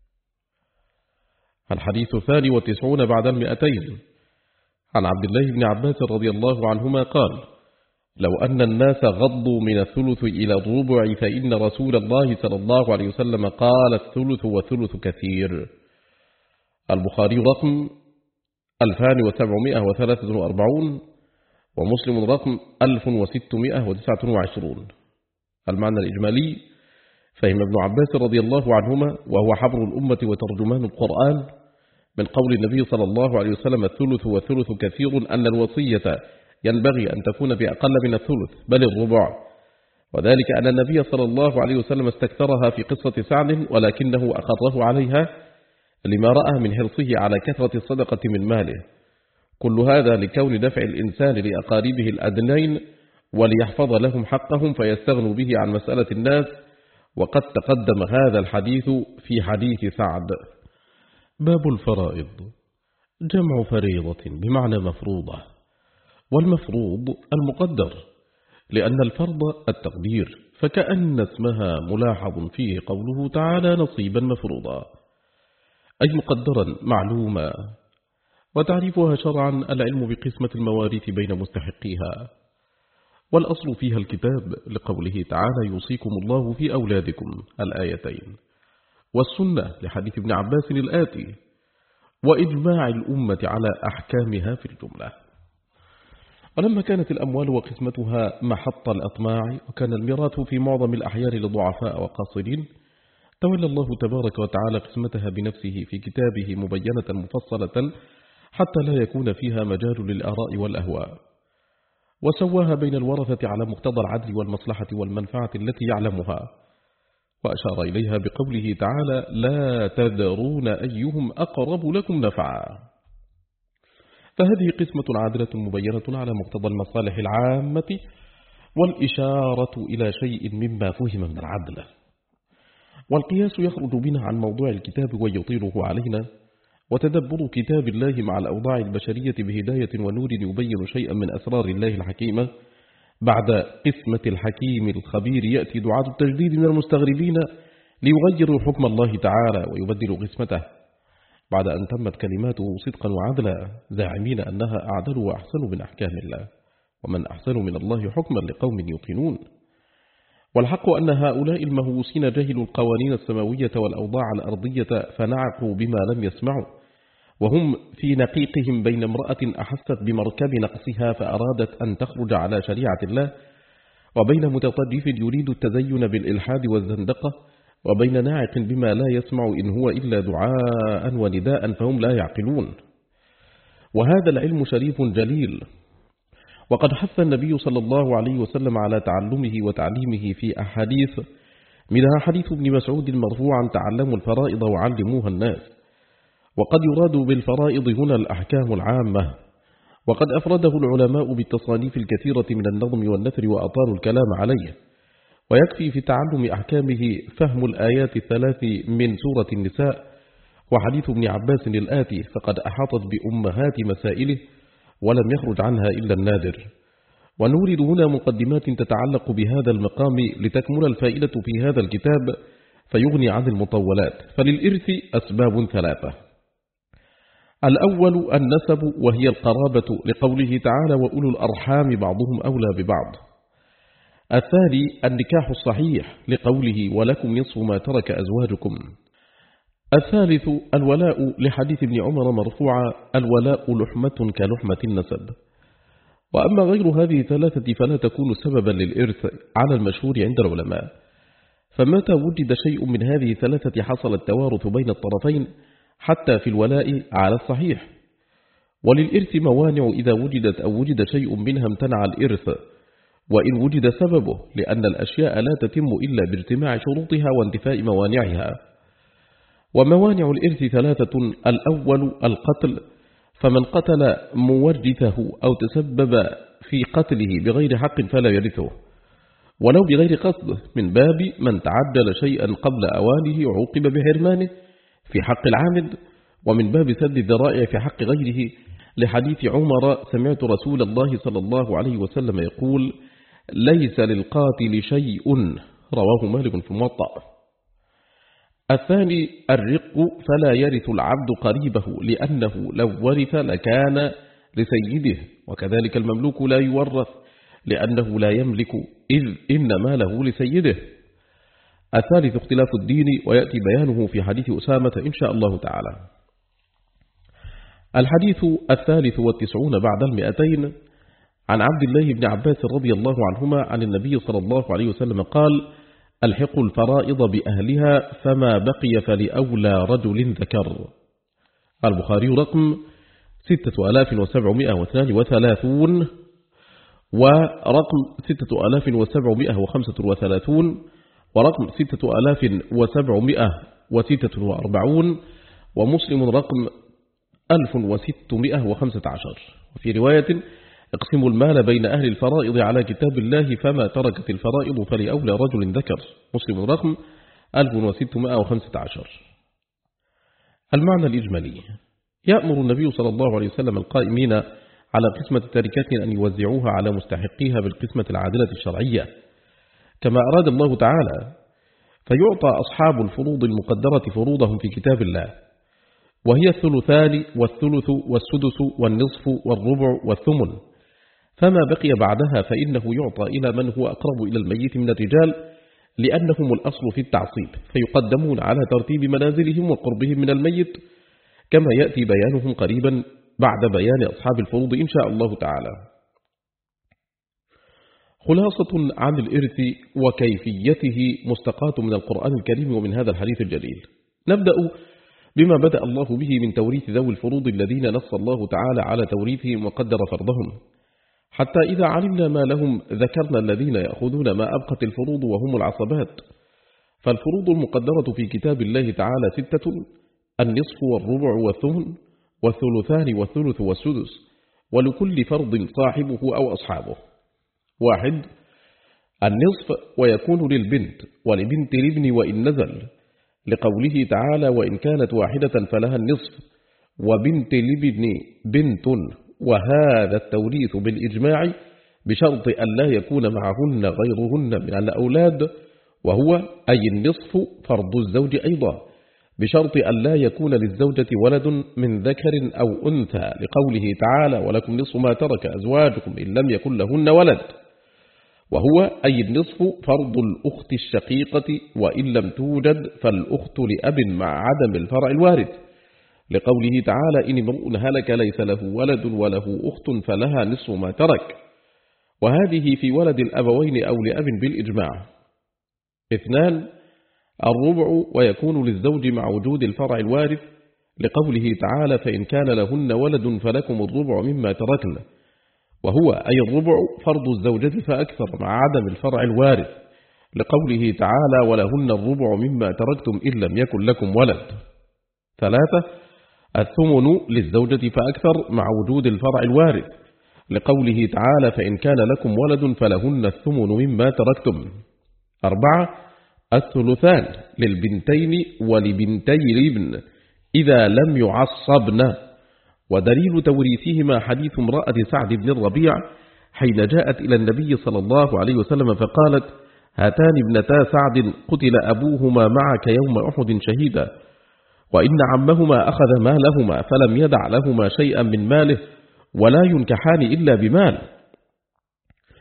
الحديث الثاني والتسعون بعد المئتين عن عبد الله بن عباس رضي الله عنهما قال: لو أن الناس غضوا من الثلث إلى الربع فإن رسول الله صلى الله عليه وسلم قال: الثلث والثلث كثير. البخاري رقم ألفان وسبعمائة وثلاثة وأربعون ومسلم رقم ألف وستمائة وتسعة وعشرون. المعنى الإجمالي: فهم ابن عباس رضي الله عنهما وهو حبر الأمة وترجمان القرآن من قول النبي صلى الله عليه وسلم: الثلث والثلث كثير، أن الوصية ينبغي أن تكون بأقل من الثلث بل الربع، وذلك أن النبي صلى الله عليه وسلم استكثرها في قصة سعد ولكنه أقره عليها لما رأى من حرصه على كثرة الصدقة من ماله. كل هذا لكون دفع الإنسان لأقاربه الأدنين وليحفظ لهم حقهم فيستغنوا به عن مسألة الناس، وقد تقدم هذا الحديث في حديث سعد. باب الفرائض: جمع فريضة بمعنى مفروضة، والمفروض المقدر، لأن الفرض التقدير، فكأن اسمها ملاحظ فيه قوله تعالى: نصيبا مفروضا، أي مقدرا معلوما. وتعريفها شرعا العلم بقسمة المواريث بين مستحقيها، والأصل فيها الكتاب لقوله تعالى: يوصيكم الله في أولادكم الآيتين، والسنة لحديث ابن عباس الآتي، وإجماع الأمة على أحكامها في الجملة. ولما كانت الأموال وقسمتها محط الأطماع، وكان الميراث في معظم الأحيان لضعفاء وقاصرين، تولى الله تبارك وتعالى قسمتها بنفسه في كتابه مبينة مفصلة حتى لا يكون فيها مجال للآراء والأهواء، وسواها بين الورثة على مقتضى العدل والمصلحة والمنفعة التي يعلمها، وأشار إليها بقوله تعالى: لا تدرون أيهم أقرب لكم نفعا. فهذه قسمة عادلة مبينة على مقتضى المصالح العامة، والإشارة إلى شيء مما فهم من العدل. والقياس يخرج بنا عن موضوع الكتاب ويطيله علينا، وتدبر كتاب الله مع الأوضاع البشرية بهداية ونور يبين شيئا من أسرار الله الحكيمة. بعد قسمة الحكيم الخبير يأتي دعاة التجديد من المستغربين ليغيروا حكم الله تعالى ويبدلوا قسمته، بعد أن تمت كلماته صدقا وعدلا، زاعمين أنها أعدل وأحسن من أحكام الله، ومن أحسن من الله حكما لقوم يوقنون. والحق أن هؤلاء المهووسين جهلوا القوانين السماوية والأوضاع الأرضية فنعقوا بما لم يسمعوا، وهم في نقيقهم بين امرأة أحست بمركب نقصها فأرادت أن تخرج على شريعة الله، وبين متطرف يريد التزين بالإلحاد والزندقة، وبين ناعق بما لا يسمع إن هو إلا دعاء ونداء فهم لا يعقلون. وهذا العلم شريف جليل، وقد حث النبي صلى الله عليه وسلم على تعلمه وتعليمه في أحاديث، منها حديث ابن مسعود مرفوعا: تعلموا الفرائض وعلموها الناس. وقد يراد بالفرائض هنا الأحكام العامة، وقد أفرده العلماء بالتصانيف الكثيرة من النظم والنثر وأطالوا الكلام عليه، ويكفي في تعلم أحكامه فهم الآيات الثلاث من سورة النساء وحديث ابن عباس الآتي، فقد أحاطت بأمهات مسائله ولم يخرج عنها إلا النادر. ونورد هنا مقدمات تتعلق بهذا المقام لتكمل الفائدة في هذا الكتاب فيغني عن المطولات. فللإرث أسباب ثلاثة: الأول النسب، وهي القرابة، لقوله تعالى: وأولو الأرحام بعضهم أولى ببعض. الثاني النكاح الصحيح لقوله ولكم نصف ما ترك أزواجكم. الثالث الولاء لحديث ابن عمر مرفوعا الولاء لحمة كلحمة النسب. وأما غير هذه الثلاثة فلا تكون سببا للإرث على المشهور عند العلماء، فمتى وجد شيء من هذه الثلاثة حصل التوارث بين الطرفين حتى في الولاء على الصحيح. وللإرث موانع إذا وجدت أو وجد شيء منها امتنع الإرث وإن وجد سببه، لأن الأشياء لا تتم إلا باجتماع شروطها وانتفاء موانعها. وموانع الإرث ثلاثة: الأول القتل، فمن قتل مورثه أو تسبب في قتله بغير حق فلا يرثه، ولو بغير قصد، من باب من تعجل شيئا قبل أوانه عوقب بحرمانه في حق العامد، ومن باب سد الذرائع في حق غيره، لحديث عمر سمعت رسول الله صلى الله عليه وسلم يقول: ليس للقاتل شيء، رواه مالك في الموطأ. الثاني الرق، فلا يرث العبد قريبه، لأنه لو ورث لكان لسيده، وكذلك المملوك لا يورث لأنه لا يملك، إذ إن ماله لسيده. الثالث اختلاف الدين، ويأتي بيانه في حديث أسامة إن شاء الله تعالى. الحديث الثالث والتسعون بعد المئتين عن عبد الله بن عباس رضي الله عنهما عن النبي صلى الله عليه وسلم قال: الحقوا الفرائض بأهلها فما بقي فلأولى رجل ذكر. البخاري رقم ستة آلاف وسبعمائة واثنان وثلاثون ورقم ستة آلاف وسبعمائة وخمسة وثلاثون ورقم ستة آلاف وسبعمائة وستة وأربعون، ومسلم رقم ألف وستمائة وخمسة عشر. وفي رواية: اقسموا المال بين أهل الفرائض على كتاب الله فما تركت الفرائض فلأولى رجل ذكر. مسلم رقم ألف وستمائة وخمسة عشر. المعنى الإجمالي: يأمر النبي صلى الله عليه وسلم القائمين على قسمة التركات أن يوزعوها على مستحقيها بالقسمة العادلة الشرعية كما أراد الله تعالى، فيعطى أصحاب الفروض المقدرة فروضهم في كتاب الله، وهي الثلثان والثلث والسدس والنصف والربع والثمن، فما بقي بعدها فإنه يعطى إلى من هو أقرب إلى الميت من الرجال، لأنهم الأصل في التعصيب، فيقدمون على ترتيب منازلهم وقربهم من الميت، كما يأتي بيانهم قريبا بعد بيان أصحاب الفروض إن شاء الله تعالى. خلاصة عن الإرث وكيفيته مستقاة من القرآن الكريم ومن هذا الحديث الجليل. نبدأ بما بدأ الله به من توريث ذوي الفروض الذين نص الله تعالى على توريثهم وقدر فرضهم، حتى إذا علمنا ما لهم ذكرنا الذين يأخذون ما أبقت الفروض وهم العصبات. فالفروض المقدرة في كتاب الله تعالى ستة: النصف والربع والثمن والثلثان والثلث والسدس، ولكل فرض صاحبه أو أصحابه. واحد: النصف، ويكون للبنت ولبنت الابن وإن نزل، لقوله تعالى: وإن كانت واحدة فلها النصف، وبنت الابن بنت، وهذا التوريث بالإجماع بشرط أن لا يكون معهن غيرهن من الأولاد، وهو أي النصف فرض الزوج أيضا، بشرط أن لا يكون للزوجة ولد من ذكر أو أنثى، لقوله تعالى: ولكم نصف ما ترك أزواجكم إن لم يكن لهن ولد، وهو أي النصف فرض الأخت الشقيقة، وإن لم توجد فالأخت لأب مع عدم الفرع الوارث، لقوله تعالى: إن امرؤ هلك ليس له ولد وله أخت فلها نصف ما ترك، وهذه في ولد الأبوين أو لأب بالإجماع. اثنان: الربع، ويكون للزوج مع وجود الفرع الوارث، لقوله تعالى: فإن كان لهن ولد فلكم الربع مما تركن، وهو أي الربع فرض الزوجة فأكثر مع عدم الفرع الوارث، لقوله تعالى: ولهن الربع مما تركتم إن لم يكن لكم ولد. ثلاثة: الثمن للزوجة فأكثر مع وجود الفرع الوارث، لقوله تعالى: فإن كان لكم ولد فلهن الثمن مما تركتم. أربعة: الثلثان للبنتين ولبنتي الابن إذا لم يعصبن، ودليل توريثهما حديث امرأة سعد بن الربيع حين جاءت إلى النبي صلى الله عليه وسلم فقالت: هاتان ابنتا سعد قتل أبوهما معك يوم أحد شهيدا، وإن عمهما أخذ مالهما فلم يدع لهما شيئا من ماله، ولا ينكحان إلا بمال.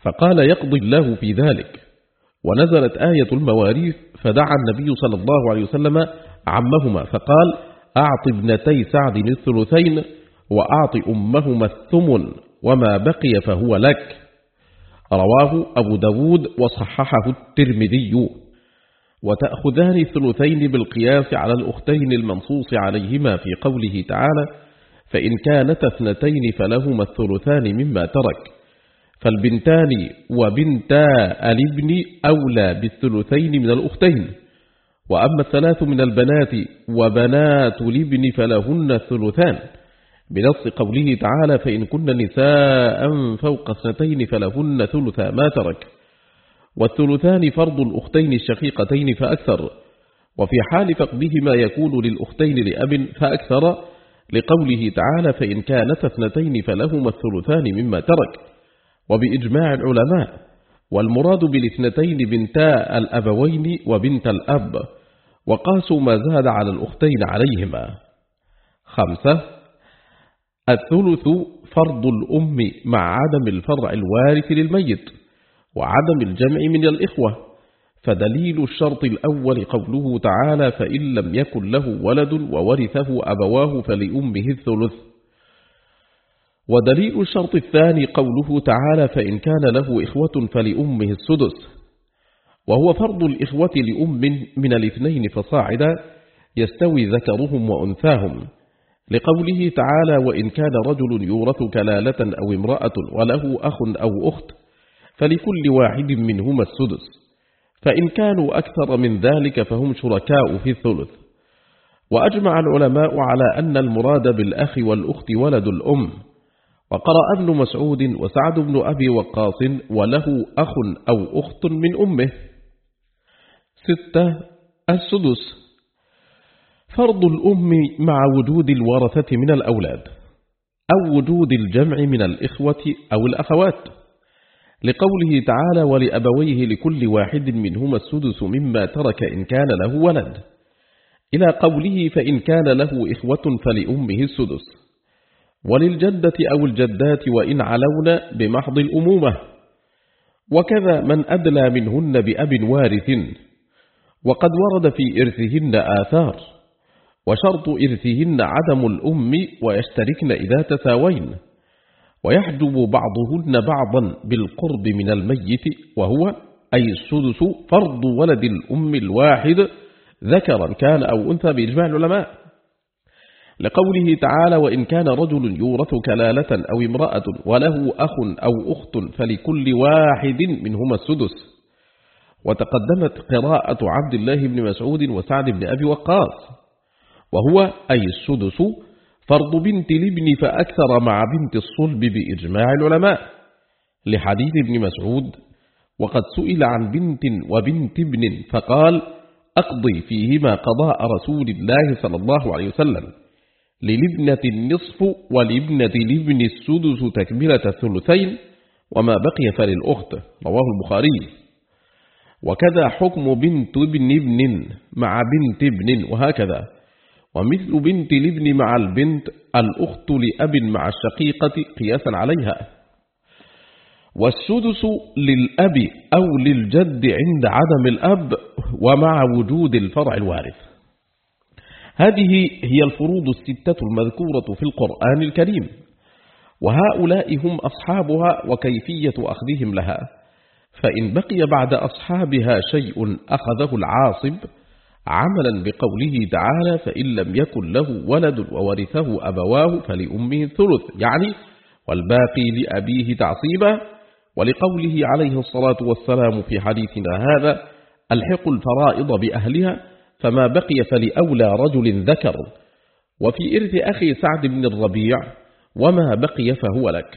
فقال يقضي الله في ذلك. ونزلت آية المواريث فدعا النبي صلى الله عليه وسلم عمهما فقال أعط ابنتي سعد الثلثين وأعط أمهما الثمن وما بقي فهو لك. رواه أبو داود وصححه الترمذي. وتأخذان الثلثين بالقياس على الأختين المنصوص عليهما في قوله تعالى فإن كانت اثنتين فلهما الثلثان مما ترك، فالبنتان وبنتا الابن أولى بالثلثين من الأختين. وأما الثلاث من البنات وبنات الابن فلهن الثلثان بنص قوله تعالى فإن كن نساء فوق اثنتين فلهن ثلثا ما ترك، والثلثان فرض الأختين الشقيقتين فأكثر، وفي حال فقدهما يكون للأختين لأب فأكثر لقوله تعالى فإن كانت اثنتين فلهما الثلثان مما ترك، وبإجماع العلماء. والمراد بالاثنتين بنتا الأبوين وبنت الأب، وقاسوا ما زاد على الأختين عليهما. خمسة الثلث فرض الأم مع عدم الفرع الوارث للميت وعدم الجمع من الإخوة، فدليل الشرط الأول قوله تعالى فإن لم يكن له ولد وورثه أبواه فلأمه الثلث. ودليل الشرط الثاني قوله تعالى فإن كان له إخوة فلأمه السدس، وهو فرض الإخوة لأم من الاثنين فصاعدا يستوي ذكرهم وأنثاهم، لقوله تعالى وإن كان رجل يورث كلالة أو امرأة وله أخ أو أخت فلكل واحد منهما السدس، فإن كانوا أكثر من ذلك فهم شركاء في الثلث. وأجمع العلماء على أن المراد بالأخ والأخت ولد الأم. وقرأ ابن مسعود وسعد بن أبي وقاص وله أخ أو أخت من أمه. ستة السدس فرض الأم مع وجود الورثة من الأولاد أو وجود الجمع من الإخوة أو الأخوات، لقوله تعالى ولأبويه لكل واحد منهما السدس مما ترك إن كان له ولد، إلى قوله فإن كان له إخوة فلأمه السدس، وللجدة أو الجدات وإن علون بمحض الأمومة، وكذا من أدلى منهن بأب وارث، وقد ورد في إرثهن آثار، وشرط إرثهن عدم الأم ويشتركن إذا تساوين، ويحجب بعضهن بعضا بالقرب من الميت، وهو أي السدس فرض ولد الأم الواحد ذكرا كان أو أنثى بإجماع العلماء، لقوله تعالى وإن كان رجل يورث كلالة أو امرأة وله أخ أو أخت فلكل واحد منهما السدس. وتقدمت قراءة عبد الله بن مسعود وسعد بن أبي وقاص، وهو أي السدس فرض بنت الابن فأكثر مع بنت الصلب بإجماع العلماء، لحديث ابن مسعود وقد سئل عن بنت وبنت ابن فقال أقضي فيهما قضاء رسول الله صلى الله عليه وسلم، للابنة النصف ولابنة الابن السدس تكملة الثلثين وما بقي فللأخت، رواه البخاري. وكذا حكم بنت ابن ابن مع بنت ابن، وهكذا. ومثل بنت الابن مع البنت الأخت لأب مع الشقيقة قياسا عليها. والسدس للأب أو للجد عند عدم الأب ومع وجود الفرع الوارث. هذه هي الفروض الستة المذكورة في القرآن الكريم، وهؤلاء هم أصحابها وكيفية أخذهم لها، فإن بقي بعد أصحابها شيء أخذه العاصب عملا بقوله تعالى فإن لم يكن له ولد وورثه أبواه فلأمه الثلث، يعني والباقي لأبيه تعصيبا، ولقوله عليه الصلاة والسلام في حديثنا هذا الحق الفرائض بأهلها فما بقي فلأولى رجل ذكر. وفي إرث أخي سعد بن الربيع وما بقي فهو لك.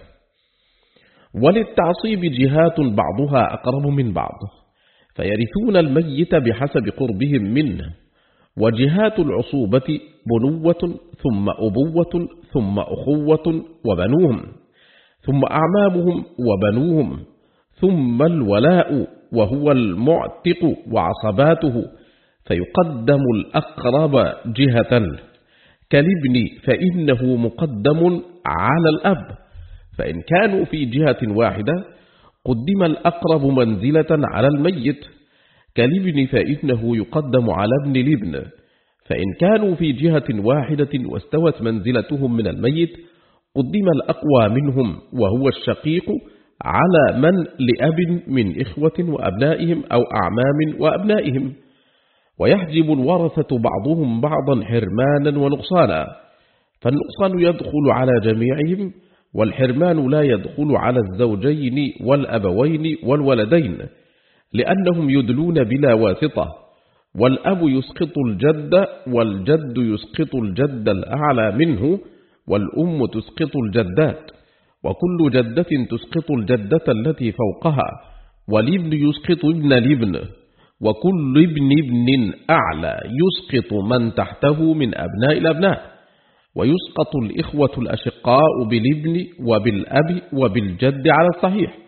وللتعصيب جهات بعضها أقرب من بعض، فيرثون الميت بحسب قربهم منه، وجهات العصوبة بنوة ثم أبوة ثم أخوة وبنوهم، ثم أعمامهم وبنوهم، ثم الولاء وهو المعتق وعصباته، فيقدم الأقرب جهة كالابن فإنه مقدم على الأب، فإن كانوا في جهة واحدة قدم الأقرب منزلة على الميت كالابن فإنه يقدم على ابن الابن، فإن كانوا في جهة واحدة واستوت منزلتهم من الميت قدم الأقوى منهم وهو الشقيق على من لأب من إخوة وأبنائهم أو أعمام وأبنائهم، ويحجب الورثة بعضهم بعضا حرمانا ونقصانا، فالنقصان يدخل على جميعهم والحرمان لا يدخل على الزوجين والأبوين والولدين لأنهم يدلون بلا واسطة، والأب يسقط الجد والجد يسقط الجد الأعلى منه، والأم تسقط الجدات، وكل جدة تسقط الجدة التي فوقها، والابن يسقط ابن الابن، وكل ابن ابن أعلى يسقط من تحته من أبناء الأبناء، ويسقط الإخوة الأشقاء بالابن وبالأب وبالجد على الصحيح،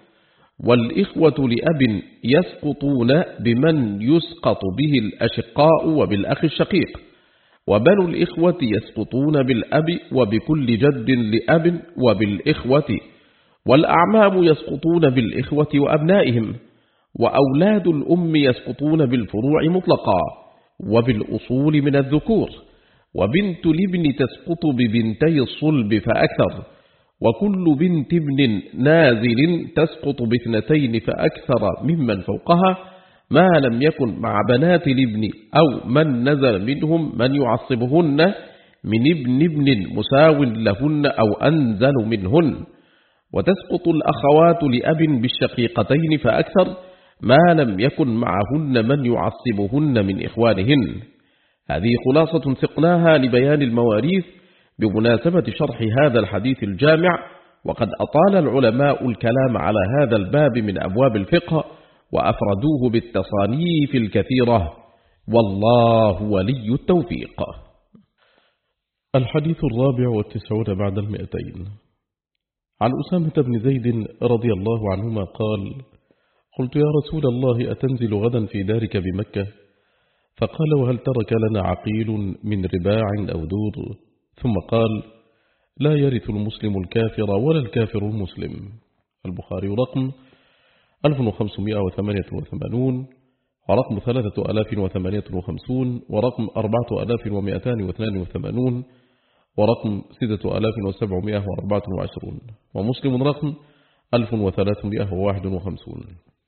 والإخوة لأب يسقطون بمن يسقط به الأشقاء وبالأخ الشقيق، وبنو الإخوة يسقطون بالأب وبكل جد لأب وبالإخوة، والأعمام يسقطون بالإخوة وأبنائهم، وأولاد الأم يسقطون بالفروع مطلقا وبالأصول من الذكور، وبنت الابن تسقط ببنتي الصلب فأكثر، وكل بنت ابن نازل تسقط باثنتين فأكثر ممن فوقها ما لم يكن مع بنات الابن أو من نزل منهم من يعصبهن من ابن ابن مساو لهن أو أنزل منهن، وتسقط الأخوات لأب بالشقيقتين فأكثر ما لم يكن معهن من يعصبهن من إخوانهن. هذه خلاصة سقناها لبيان المواريث بمناسبة شرح هذا الحديث الجامع، وقد أطال العلماء الكلام على هذا الباب من أبواب الفقه وأفردوه بالتصانيف الكثيرة، والله ولي التوفيق. الحديث الرابع والتسعون بعد المئتين. عن أسامة بن زيد رضي الله عنهما قال: قلت يا رسول الله أتنزل غدا في دارك بمكة؟ فقال: وهل ترك لنا عقيل من رباع أو دور؟ ثم قال: لا يرث المسلم الكافر ولا الكافر المسلم. البخاري رقم ألف وخمسمائة وثمانية وثمانين، ورقم ثلاثة آلاف وثمانية وخمسين، ورقم أربعة آلاف ومئتان واثنان وثمانين، ورقم ستة آلاف وسبعمائة وأربعة وعشرين، ومسلم رقم ألف وثلاثمائة وواحد وخمسين.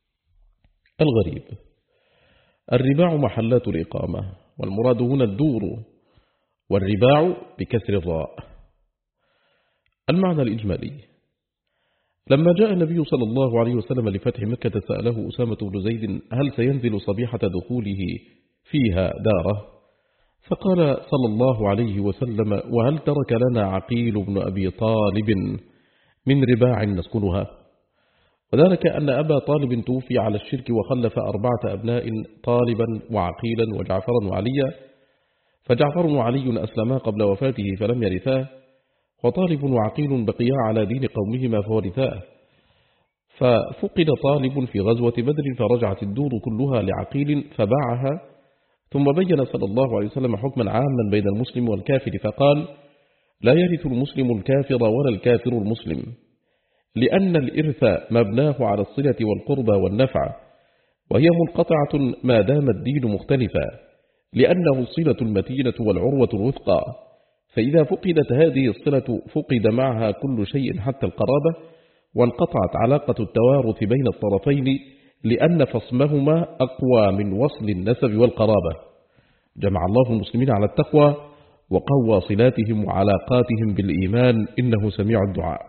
الغريب: الرباع محلات الإقامة، والمراد هنا الدور، والرباع بكسر الراء. المعنى الإجمالي: لما جاء النبي صلى الله عليه وسلم لفتح مكة سأله أسامة بن زيد هل سينزل صبيحة دخوله فيها داره؟ فقال صلى الله عليه وسلم: وهل ترك لنا عقيل بن أبي طالب من رباع نسكنها؟ وذلك أن أبا طالب توفي على الشرك وخلف أربعة أبناء طالبا وعقيلا وجعفرا وعليا، فجعفر وعلي أسلما قبل وفاته فلم يرثاه، وطالب وعقيل بقيا على دين قومهما فورثاه، ففقد طالب في غزوة بدر فرجعت الدور كلها لعقيل فباعها، ثم بين صلى الله عليه وسلم حكما عاما بين المسلم والكافر فقال: لا يرث المسلم الكافر ولا الكافر المسلم، لأن الإرث مبناه على الصلة والقربى والنفع، وهي منقطعة ما دام الدين مختلفا، لأنه الصلة المتينة والعروة الوثقى، فإذا فقدت هذه الصلة فقد معها كل شيء حتى القرابة، وانقطعت علاقة التوارث بين الطرفين لأن فصمهما أقوى من وصل النسب والقرابة. جمع الله المسلمين على التقوى وقوى صلاتهم وعلاقاتهم بالإيمان، إنه سميع الدعاء.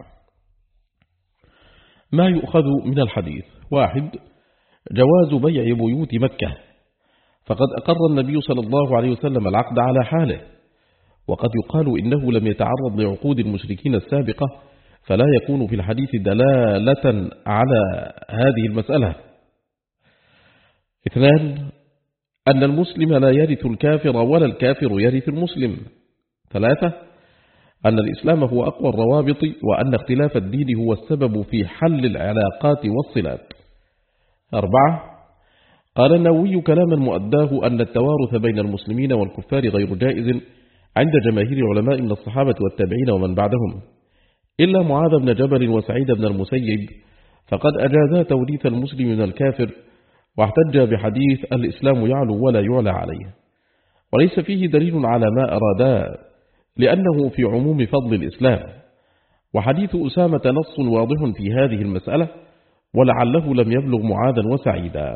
ما يؤخذ من الحديث: واحد، جواز بيع بيوت مكة، فقد أقر النبي صلى الله عليه وسلم العقد على حاله، وقد يقال إنه لم يتعرض لعقود المشركين السابقة، فلا يكون في الحديث دلالة على هذه المسألة. اثنان، أن المسلم لا يرث الكافر ولا الكافر يرث المسلم. ثلاثة، أن الإسلام هو أقوى الروابط، وأن اختلاف الدين هو السبب في حل العلاقات والصلات. أربعة، قال النووي كلاما مؤداه أن التوارث بين المسلمين والكفار غير جائز عند جماهير العلماء من الصحابة والتابعين ومن بعدهم، إلا معاذ بن جبل وسعيد بن المسيب، فقد أجازا توريث المسلم من الكافر، واحتج بحديث الإسلام يعلو ولا يعلى عليه، وليس فيه دليل على ما أرادا لأنه في عموم فضل الإسلام. وحديث أسامة نص واضح في هذه المسألة، ولعله لم يبلغ معاذا وسعيدا.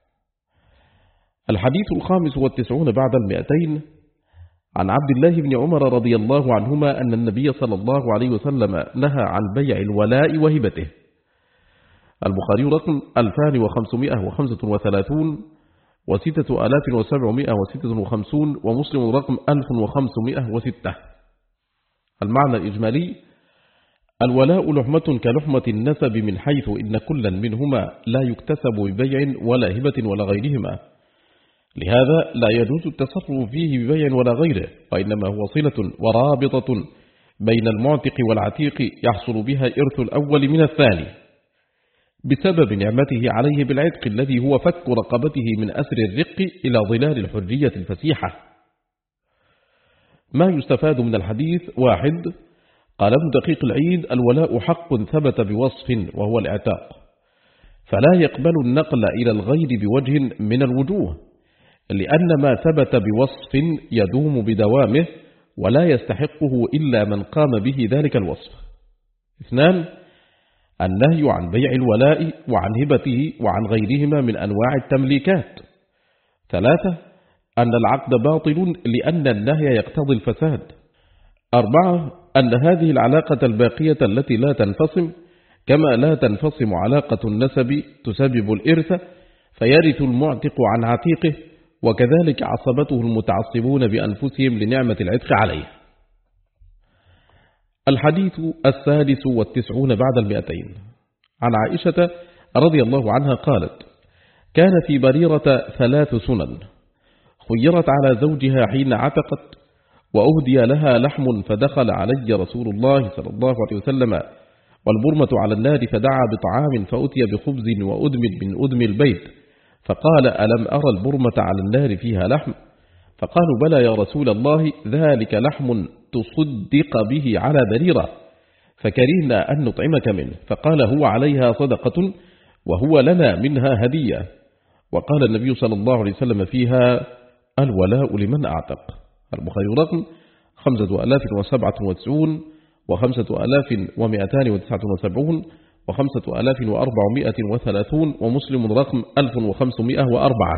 الحديث الخامس والتسعون بعد المئتين عن عبد الله بن عمر رضي الله عنهما أن النبي صلى الله عليه وسلم نهى عن بيع الولاء وهبته. البخاري رقم ألفان وخمسمائة وخمسة وثلاثون وستة آلاف وسبعمائة وستة وخمسون، ومسلم رقم ألف وخمسمائة وستة. المعنى الإجمالي: الولاء لحمة كلحمة النسب، من حيث إن كلا منهما لا يكتسب ببيع ولا هبة ولا غيرهما، لهذا لا يجوز التصرف فيه ببيع ولا غيره، وإنما هو صلة ورابطة بين المعتق والعتيق يحصل بها إرث الأول من الثاني بسبب نعمته عليه بالعتق الذي هو فك رقبته من أسر الرق إلى ظلال الحرية الفسيحة. ما يستفاد من الحديث: واحد، قال ابن دقيق العيد: الولاء حق ثبت بوصف وهو الإعتاق، فلا يقبل النقل إلى الغير بوجه من الوجوه، لأن ما ثبت بوصف يدوم بدوامه ولا يستحقه إلا من قام به ذلك الوصف. اثنان، النهي عن بيع الولاء وعن هبته وعن غيرهما من أنواع التمليكات. ثلاثة، أن العقد باطل لأن النهي يقتضي الفساد. أربعة، أن هذه العلاقة الباقية التي لا تنفصم، كما لا تنفصم علاقة النسب، تسبب الإرث فيرث المعتق عن عتيقه، وكذلك عصبته المتعصبون بأنفسهم لنعمة العتق عليه. الحديث السادس والتسعون بعد المئتين عن عائشة رضي الله عنها قالت: كان في بريرة ثلاث سنن، خيرت على زوجها حين عتقت، وأهدي لها لحم فدخل علي رسول الله صلى الله عليه وسلم والبرمة على النار فدعا بطعام فأتي بخبز وأدم من أدم البيت، فقال: ألم أرى البرمة على النار فيها لحم؟ فقالوا: بلى يا رسول الله، ذلك لحم تصدق به على بريرة، فكرهنا أن نطعمك منه. فقال: هو عليها صدقة وهو لنا منها هدية. وقال النبي صلى الله عليه وسلم فيها: الولاء لمن أعتق. البخاري رقم خمسة آلاف وسبعة وتسعون وخمسة آلاف ومئتان وتسعة وسبعون وخمسة آلاف وأربعمائة وثلاثون، ومسلم رقم ألف وخمسمائة وأربعة.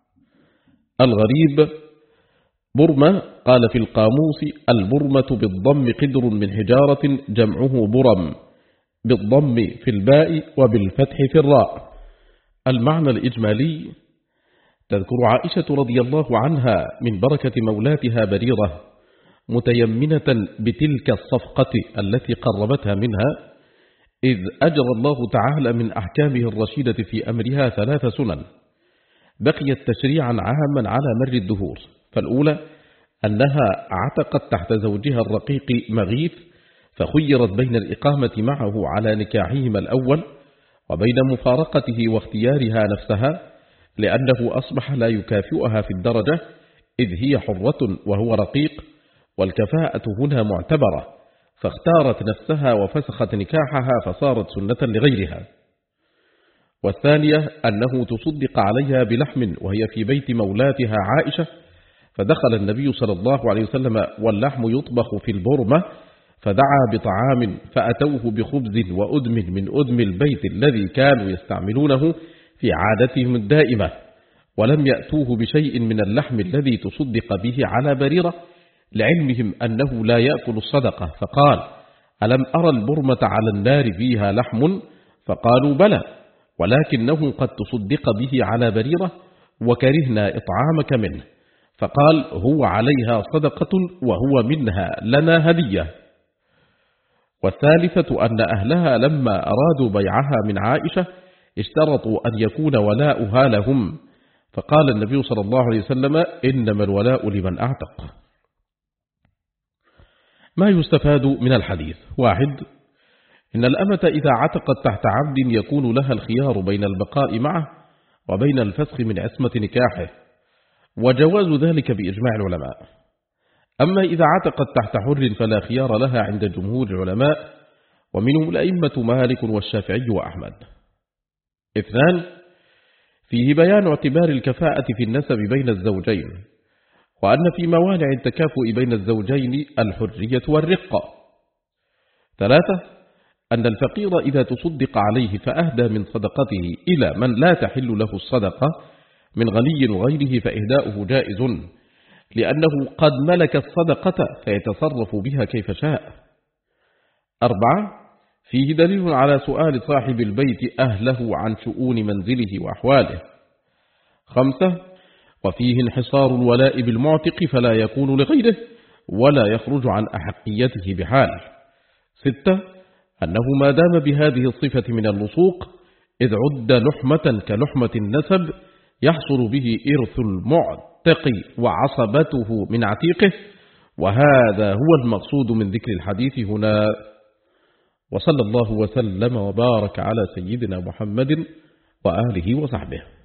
الغريب: برمة، قال في القاموس: البرمة بالضم قدر من حجارة، جمعه برم، بالضم في الباء وبالفتح في الراء. المعنى الإجمالي: تذكر عائشة رضي الله عنها من بركة مولاتها بريرة متيمنة بتلك الصفقة التي قربتها منها، إذ أجرى الله تعالى من أحكامه الرشيدة في أمرها ثلاث سنن بقيت تشريعا عاما على مر الدهور. فالأولى أنها عتقت تحت زوجها الرقيق مغيث، فخيرت بين الإقامة معه على نكاحهما الأول وبين مفارقته واختيارها نفسها، لأنه أصبح لا يكافئها في الدرجة، إذ هي حرة وهو رقيق، والكفاءة هنا معتبرة، فاختارت نفسها وفسخت نكاحها فصارت سنة لغيرها. والثانية أنه تصدق عليها بلحم وهي في بيت مولاتها عائشة، فدخل النبي صلى الله عليه وسلم واللحم يطبخ في البرمة، فدعا بطعام فأتوه بخبز وأدم من أدم البيت الذي كانوا يستعملونه في عادتهم الدائمة، ولم يأتوه بشيء من اللحم الذي تصدق به على بريرة، لعلمهم أنه لا يأكل الصدقة. فقال: ألم أرى البرمة على النار فيها لحم؟ فقالوا: بلى، ولكنه قد تصدق به على بريرة وكرهنا إطعامك منه. فقال: هو عليها صدقة وهو منها لنا هدية. والثالثة أن أهلها لما أرادوا بيعها من عائشة اشترطوا أن يكون ولاؤها لهم، فقال النبي صلى الله عليه وسلم: إنما الولاء لمن أعتق. ما يستفاد من الحديث: واحد، إن الأمة إذا عتقت تحت عبد يكون لها الخيار بين البقاء معه وبين الفسخ من عصمة نكاحه، وجواز ذلك بإجماع العلماء. أما إذا عتقت تحت حر فلا خيار لها عند جمهور العلماء، ومنهم الأئمة مالك والشافعي وأحمد. اثنان، فيه بيان اعتبار الكفاءة في النسب بين الزوجين، وأن في موانع التكافؤ بين الزوجين الحرية والرقة. ثلاثة، أن الفقير إذا تصدق عليه فأهدى من صدقته إلى من لا تحل له الصدقة من غني وغيره فإهداؤه جائز، لأنه قد ملك الصدقة فيتصرف بها كيف شاء. أربعة، فيه دليل على سؤال صاحب البيت أهله عن شؤون منزله وأحواله. خمسة، وفيه انحصار الولاء بالمعتق فلا يكون لغيره ولا يخرج عن أحقيته بحال. ستة، أنه ما دام بهذه الصفة من اللصوق إذ عد لحمة كلحمة النسب يحصل به إرث المعتق وعصبته من عتيقه، وهذا هو المقصود من ذكر الحديث هنا. وصلى الله وسلم وبارك على سيدنا محمد وآله وصحبه.